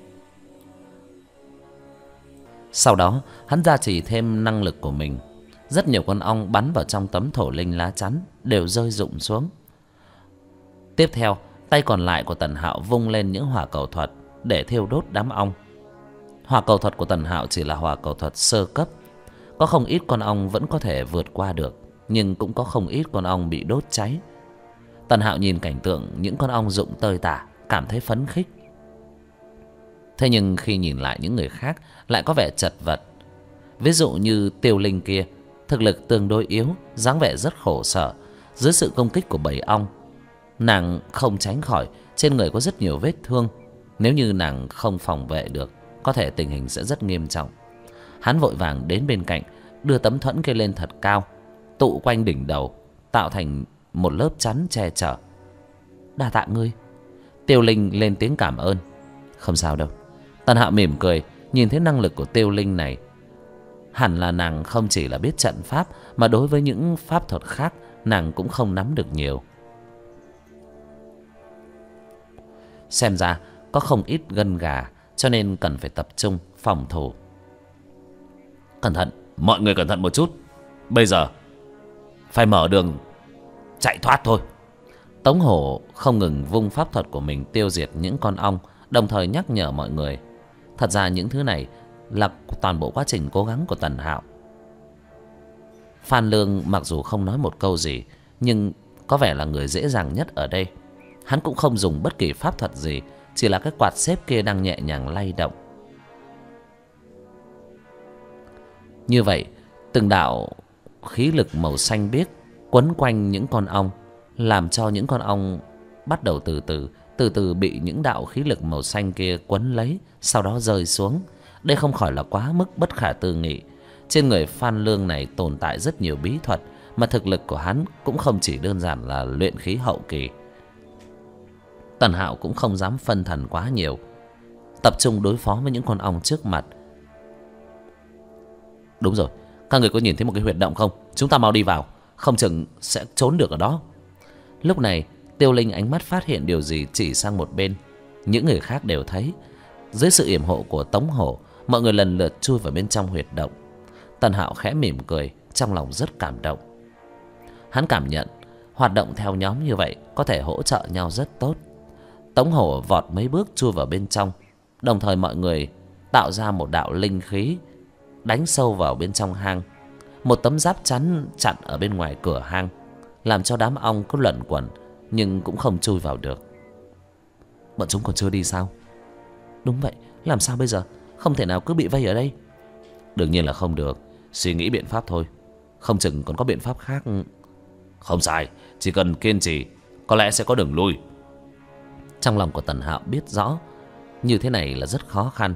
Sau đó hắn gia trì thêm năng lực của mình. Rất nhiều con ong bắn vào trong tấm thổ linh lá chắn đều rơi rụng xuống. Tiếp theo, tay còn lại của Tần Hạo vung lên những hỏa cầu thuật để thiêu đốt đám ong. Hỏa cầu thuật của Tần Hạo chỉ là hỏa cầu thuật sơ cấp. Có không ít con ong vẫn có thể vượt qua được, nhưng cũng có không ít con ong bị đốt cháy. Tần Hạo nhìn cảnh tượng những con ong rụng tơi tả, cảm thấy phấn khích. Thế nhưng khi nhìn lại những người khác lại có vẻ chật vật. Ví dụ như Tiêu Linh kia, thực lực tương đối yếu, dáng vẻ rất khổ sở. Dưới sự công kích của bầy ong, nàng không tránh khỏi trên người có rất nhiều vết thương. Nếu như nàng không phòng vệ được, có thể tình hình sẽ rất nghiêm trọng. Hắn vội vàng đến bên cạnh, đưa tấm thuẫn kia lên thật cao, tụ quanh đỉnh đầu, tạo thành một lớp chắn che chở. Đa tạ ngươi. Tiêu Linh lên tiếng cảm ơn. Không sao đâu. Tần Hạo mỉm cười, nhìn thấy năng lực của Tiêu Linh này. Hẳn là nàng không chỉ là biết trận pháp, mà đối với những pháp thuật khác nàng cũng không nắm được nhiều. Xem ra có không ít gân gà, cho nên cần phải tập trung phòng thủ. Cẩn thận, mọi người cẩn thận một chút. Bây giờ phải mở đường chạy thoát thôi. Tống Hổ không ngừng vung pháp thuật của mình tiêu diệt những con ong, đồng thời nhắc nhở mọi người. Thật ra những thứ này là toàn bộ quá trình cố gắng của Tần Hạo. Phan Lương mặc dù không nói một câu gì, nhưng có vẻ là người dễ dàng nhất ở đây. Hắn cũng không dùng bất kỳ pháp thuật gì, chỉ là cái quạt xếp kia đang nhẹ nhàng lay động. Như vậy, từng đạo khí lực màu xanh biếc quấn quanh những con ong, làm cho những con ong bắt đầu từ từ bị những đạo khí lực màu xanh kia quấn lấy, sau đó rơi xuống. Đây không khỏi là quá mức bất khả tư nghị. Trên người Phan Lương này tồn tại rất nhiều bí thuật, mà thực lực của hắn cũng không chỉ đơn giản là luyện khí hậu kỳ. Tần Hạo cũng không dám phân thần quá nhiều, tập trung đối phó với những con ong trước mặt. Đúng rồi, các người có nhìn thấy một cái huyệt động không? Chúng ta mau đi vào, không chừng sẽ trốn được ở đó. Lúc này Tiêu Linh ánh mắt phát hiện điều gì, chỉ sang một bên. Những người khác đều thấy Dưới sự yểm hộ của Tống Hổ, mọi người lần lượt chui vào bên trong huyệt động. Tần Hạo khẽ mỉm cười, trong lòng rất cảm động. Hắn cảm nhận hoạt động theo nhóm như vậy có thể hỗ trợ nhau rất tốt. Tống Hổ vọt mấy bước chui vào bên trong, đồng thời mọi người tạo ra một đạo linh khí đánh sâu vào bên trong hang. Một tấm giáp chắn chặn ở bên ngoài cửa hang, làm cho đám ong cứ luẩn quẩn nhưng cũng không chui vào được. Bọn chúng còn chưa đi sao? Đúng vậy, làm sao bây giờ? Không thể nào cứ bị vây ở đây. Đương nhiên là không được. Suy nghĩ biện pháp thôi. Không chừng còn có biện pháp khác. Không sai, chỉ cần kiên trì, có lẽ sẽ có đường lui. Trong lòng của Tần Hạo biết rõ như thế này là rất khó khăn.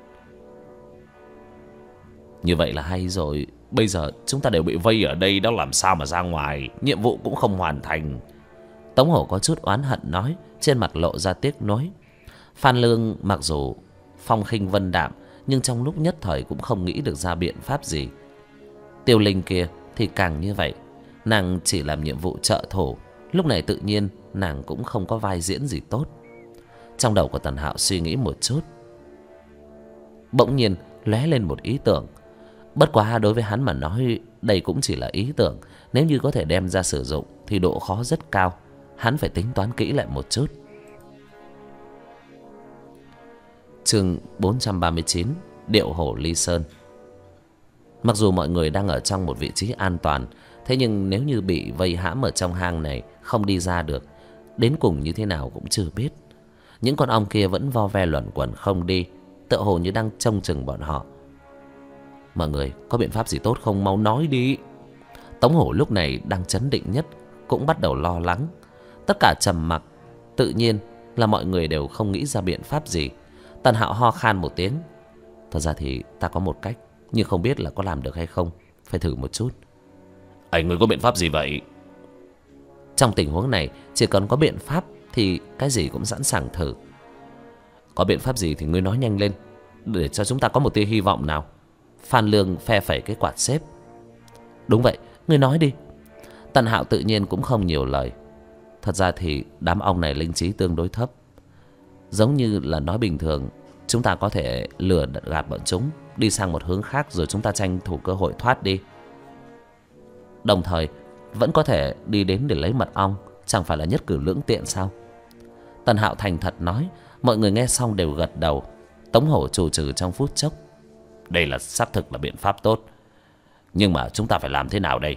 Như vậy là hay rồi. Bây giờ chúng ta đều bị vây ở đây, đó làm sao mà ra ngoài? Nhiệm vụ cũng không hoàn thành. Tống Hổ có chút oán hận nói, trên mặt lộ ra tiếc nuối. Phan Lương mặc dù phong khinh vân đạm, nhưng trong lúc nhất thời cũng không nghĩ được ra biện pháp gì. Tiêu Linh kia thì càng như vậy. Nàng chỉ làm nhiệm vụ trợ thủ, lúc này tự nhiên nàng cũng không có vai diễn gì tốt. Trong đầu của Tần Hạo suy nghĩ một chút, bỗng nhiên lóe lên một ý tưởng. Bất quá đối với hắn mà nói, đây cũng chỉ là ý tưởng. Nếu như có thể đem ra sử dụng thì độ khó rất cao. Hắn phải tính toán kỹ lại một chút. Chương 439, Điệu Hổ Ly Sơn. Mặc dù mọi người đang ở trong một vị trí an toàn, thế nhưng nếu như bị vây hãm ở trong hang này không đi ra được, đến cùng như thế nào cũng chưa biết. Những con ong kia vẫn vo ve luẩn quẩn không đi, tựa hồ như đang trông chừng bọn họ. Mọi người có biện pháp gì tốt không, mau nói đi. Tống Hổ lúc này đang trấn định nhất, cũng bắt đầu lo lắng. Tất cả trầm mặc, tự nhiên là mọi người đều không nghĩ ra biện pháp gì. Tần Hạo ho khan một tiếng. Thật ra thì ta có một cách, nhưng không biết là có làm được hay không. Phải thử một chút. Người có biện pháp gì vậy? Trong tình huống này, chỉ cần có biện pháp thì cái gì cũng sẵn sàng thử. Có biện pháp gì thì ngươi nói nhanh lên, để cho chúng ta có một tia hy vọng nào. Phan Lương phe phẩy cái quạt xếp. Đúng vậy, ngươi nói đi. Tần Hạo tự nhiên cũng không nhiều lời. Thật ra thì đám ong này linh trí tương đối thấp. Giống như là nói bình thường, chúng ta có thể lừa gạt bọn chúng đi sang một hướng khác, rồi chúng ta tranh thủ cơ hội thoát đi. Đồng thời vẫn có thể đi đến để lấy mật ong, chẳng phải là nhất cử lưỡng tiện sao? Tần Hạo thành thật nói. Mọi người nghe xong đều gật đầu. Tống Hổ trù trừ trong phút chốc. Đây là xác thực là biện pháp tốt, nhưng mà chúng ta phải làm thế nào đây?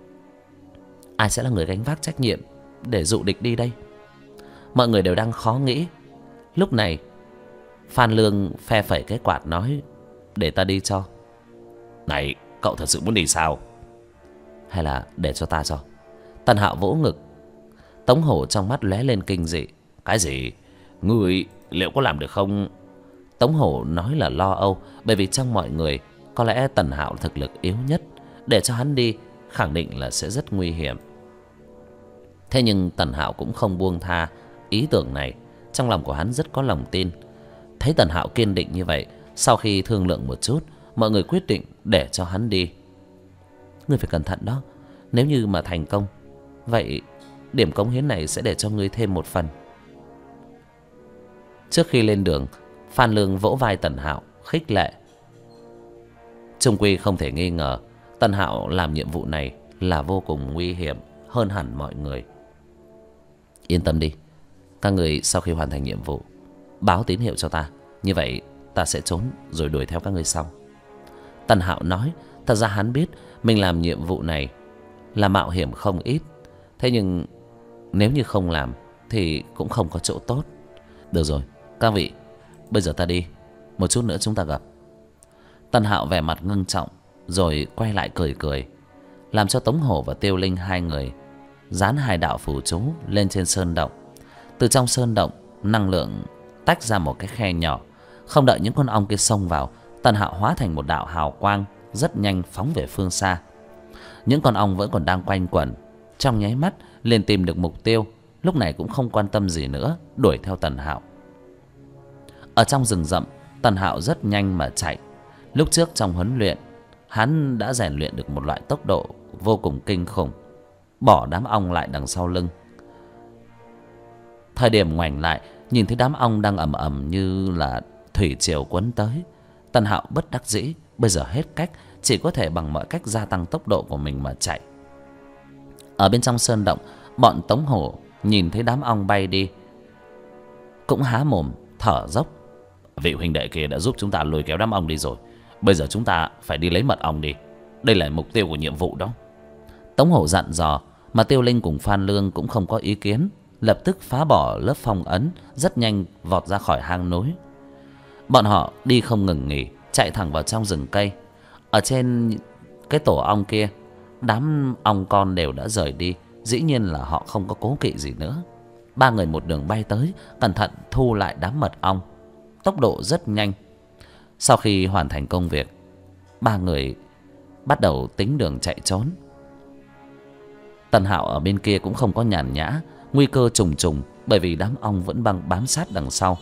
Ai sẽ là người gánh vác trách nhiệm để dụ địch đi đây? Mọi người đều đang khó nghĩ. Lúc này Phan Lương phe phẩy cái quạt nói, để ta đi cho. Này, cậu thật sự muốn đi sao? Hay là để cho ta cho? Tần Hạo vỗ ngực. Tống Hổ trong mắt lóe lên kinh dị. Cái gì? Ngươi liệu có làm được không? Tống Hổ nói là lo âu, bởi vì trong mọi người có lẽ Tần Hạo thực lực yếu nhất. Để cho hắn đi khẳng định là sẽ rất nguy hiểm. Thế nhưng Tần Hạo cũng không buông tha ý tưởng này. Trong lòng của hắn rất có lòng tin. Thấy Tần Hạo kiên định như vậy, sau khi thương lượng một chút, mọi người quyết định để cho hắn đi. Ngươi phải cẩn thận đó. Nếu như mà thành công, vậy điểm cống hiến này sẽ để cho ngươi thêm một phần. Trước khi lên đường, Phan Lương vỗ vai Tần Hạo khích lệ. Chung quy không thể nghi ngờ, Tần Hạo làm nhiệm vụ này là vô cùng nguy hiểm hơn hẳn mọi người. Yên tâm đi, các người sau khi hoàn thành nhiệm vụ báo tín hiệu cho ta, như vậy ta sẽ trốn rồi đuổi theo các người sau. Tần Hạo nói. Thật ra hắn biết mình làm nhiệm vụ này là mạo hiểm không ít, thế nhưng nếu như không làm thì cũng không có chỗ tốt. Được rồi các vị, bây giờ ta đi, một chút nữa chúng ta gặp. Tần Hạo vẻ mặt ngưng trọng, rồi quay lại cười cười, làm cho Tống Hổ và Tiêu Linh hai người dán hai đạo phù chú lên trên sơn động. Từ trong sơn động, năng lượng tách ra một cái khe nhỏ. Không đợi những con ong kia xông vào, Tần Hạo hóa thành một đạo hào quang, rất nhanh phóng về phương xa. Những con ong vẫn còn đang quanh quẩn, trong nháy mắt liền tìm được mục tiêu, lúc này cũng không quan tâm gì nữa, đuổi theo Tần Hạo. Ở trong rừng rậm, Tần Hạo rất nhanh mà chạy. Lúc trước trong huấn luyện, hắn đã rèn luyện được một loại tốc độ vô cùng kinh khủng, bỏ đám ong lại đằng sau lưng. Thời điểm ngoảnh lại, nhìn thấy đám ong đang ầm ầm như là thủy triều cuốn tới. Tân Hạo bất đắc dĩ, bây giờ hết cách, chỉ có thể bằng mọi cách gia tăng tốc độ của mình mà chạy. Ở bên trong sơn động, bọn Tống Hổ nhìn thấy đám ong bay đi cũng há mồm thở dốc. Vị huynh đệ kia đã giúp chúng ta lôi kéo đám ong đi rồi, bây giờ chúng ta phải đi lấy mật ong đi, đây là mục tiêu của nhiệm vụ đó. Tống Hổ dặn dò, mà Tiêu Linh cùng Phan Lương cũng không có ý kiến, lập tức phá bỏ lớp phong ấn, rất nhanh vọt ra khỏi hang núi. Bọn họ đi không ngừng nghỉ, chạy thẳng vào trong rừng cây. Ở trên cái tổ ong kia, đám ong con đều đã rời đi, dĩ nhiên là họ không có cố kỵ gì nữa. Ba người một đường bay tới, cẩn thận thu lại đám mật ong, tốc độ rất nhanh. Sau khi hoàn thành công việc, ba người bắt đầu tính đường chạy trốn. Tân Hạo ở bên kia cũng không có nhàn nhã, nguy cơ trùng trùng bởi vì đám ong vẫn bám sát đằng sau.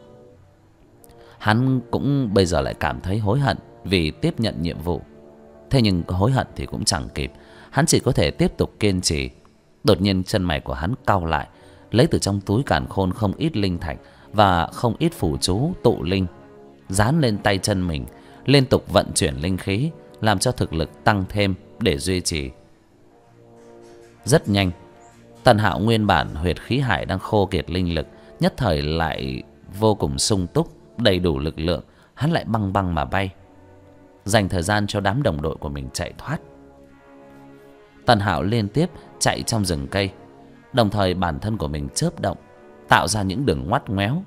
Hắn cũng bây giờ lại cảm thấy hối hận vì tiếp nhận nhiệm vụ. Thế nhưng có hối hận thì cũng chẳng kịp, hắn chỉ có thể tiếp tục kiên trì. Đột nhiên chân mày của hắn cau lại, lấy từ trong túi càn khôn không ít linh thạch và không ít phù chú tụ linh, dán lên tay chân mình, liên tục vận chuyển linh khí, làm cho thực lực tăng thêm để duy trì. Rất nhanh, Tân Hạo nguyên bản huyệt khí hải đang khô kiệt linh lực, nhất thời lại vô cùng sung túc, đầy đủ lực lượng. Hắn lại băng băng mà bay, dành thời gian cho đám đồng đội của mình chạy thoát. Tân Hạo liên tiếp chạy trong rừng cây, đồng thời bản thân của mình chớp động, tạo ra những đường ngoắt ngoéo.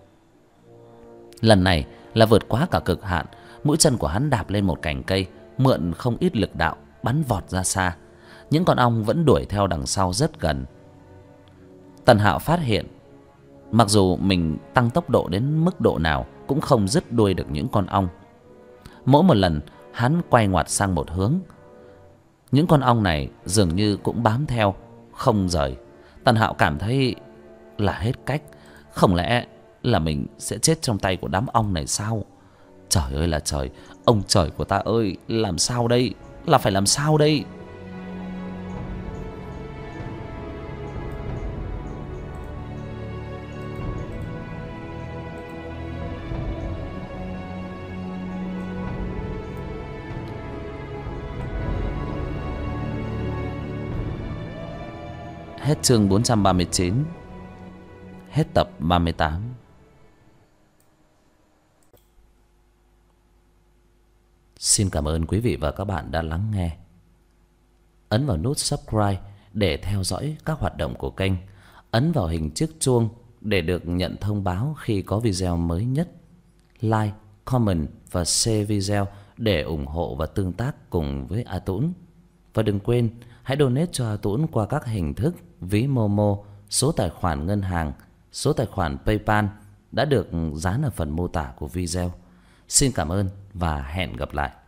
Lần này là vượt quá cả cực hạn, mũi chân của hắn đạp lên một cành cây, mượn không ít lực đạo bắn vọt ra xa. Những con ong vẫn đuổi theo đằng sau rất gần. Tân Hạo phát hiện, mặc dù mình tăng tốc độ đến mức độ nào cũng không dứt đuôi được những con ong. Mỗi một lần hắn quay ngoặt sang một hướng, những con ong này dường như cũng bám theo không rời. Tân Hạo cảm thấy là hết cách, không lẽ là mình sẽ chết trong tay của đám ong này sao? Trời ơi là trời, ông trời của ta ơi, làm sao đây? Là phải làm sao đây? Hết chương 439. Hết tập 38. Xin cảm ơn quý vị và các bạn đã lắng nghe. Ấn vào nút subscribe để theo dõi các hoạt động của kênh. Ấn vào hình chiếc chuông để được nhận thông báo khi có video mới nhất. Like, comment và share video để ủng hộ và tương tác cùng với A Tũng. Và đừng quên hãy donate cho A Tũng qua các hình thức ví Momo, số tài khoản ngân hàng, số tài khoản PayPal đã được dán ở phần mô tả của video. Xin cảm ơn và hẹn gặp lại.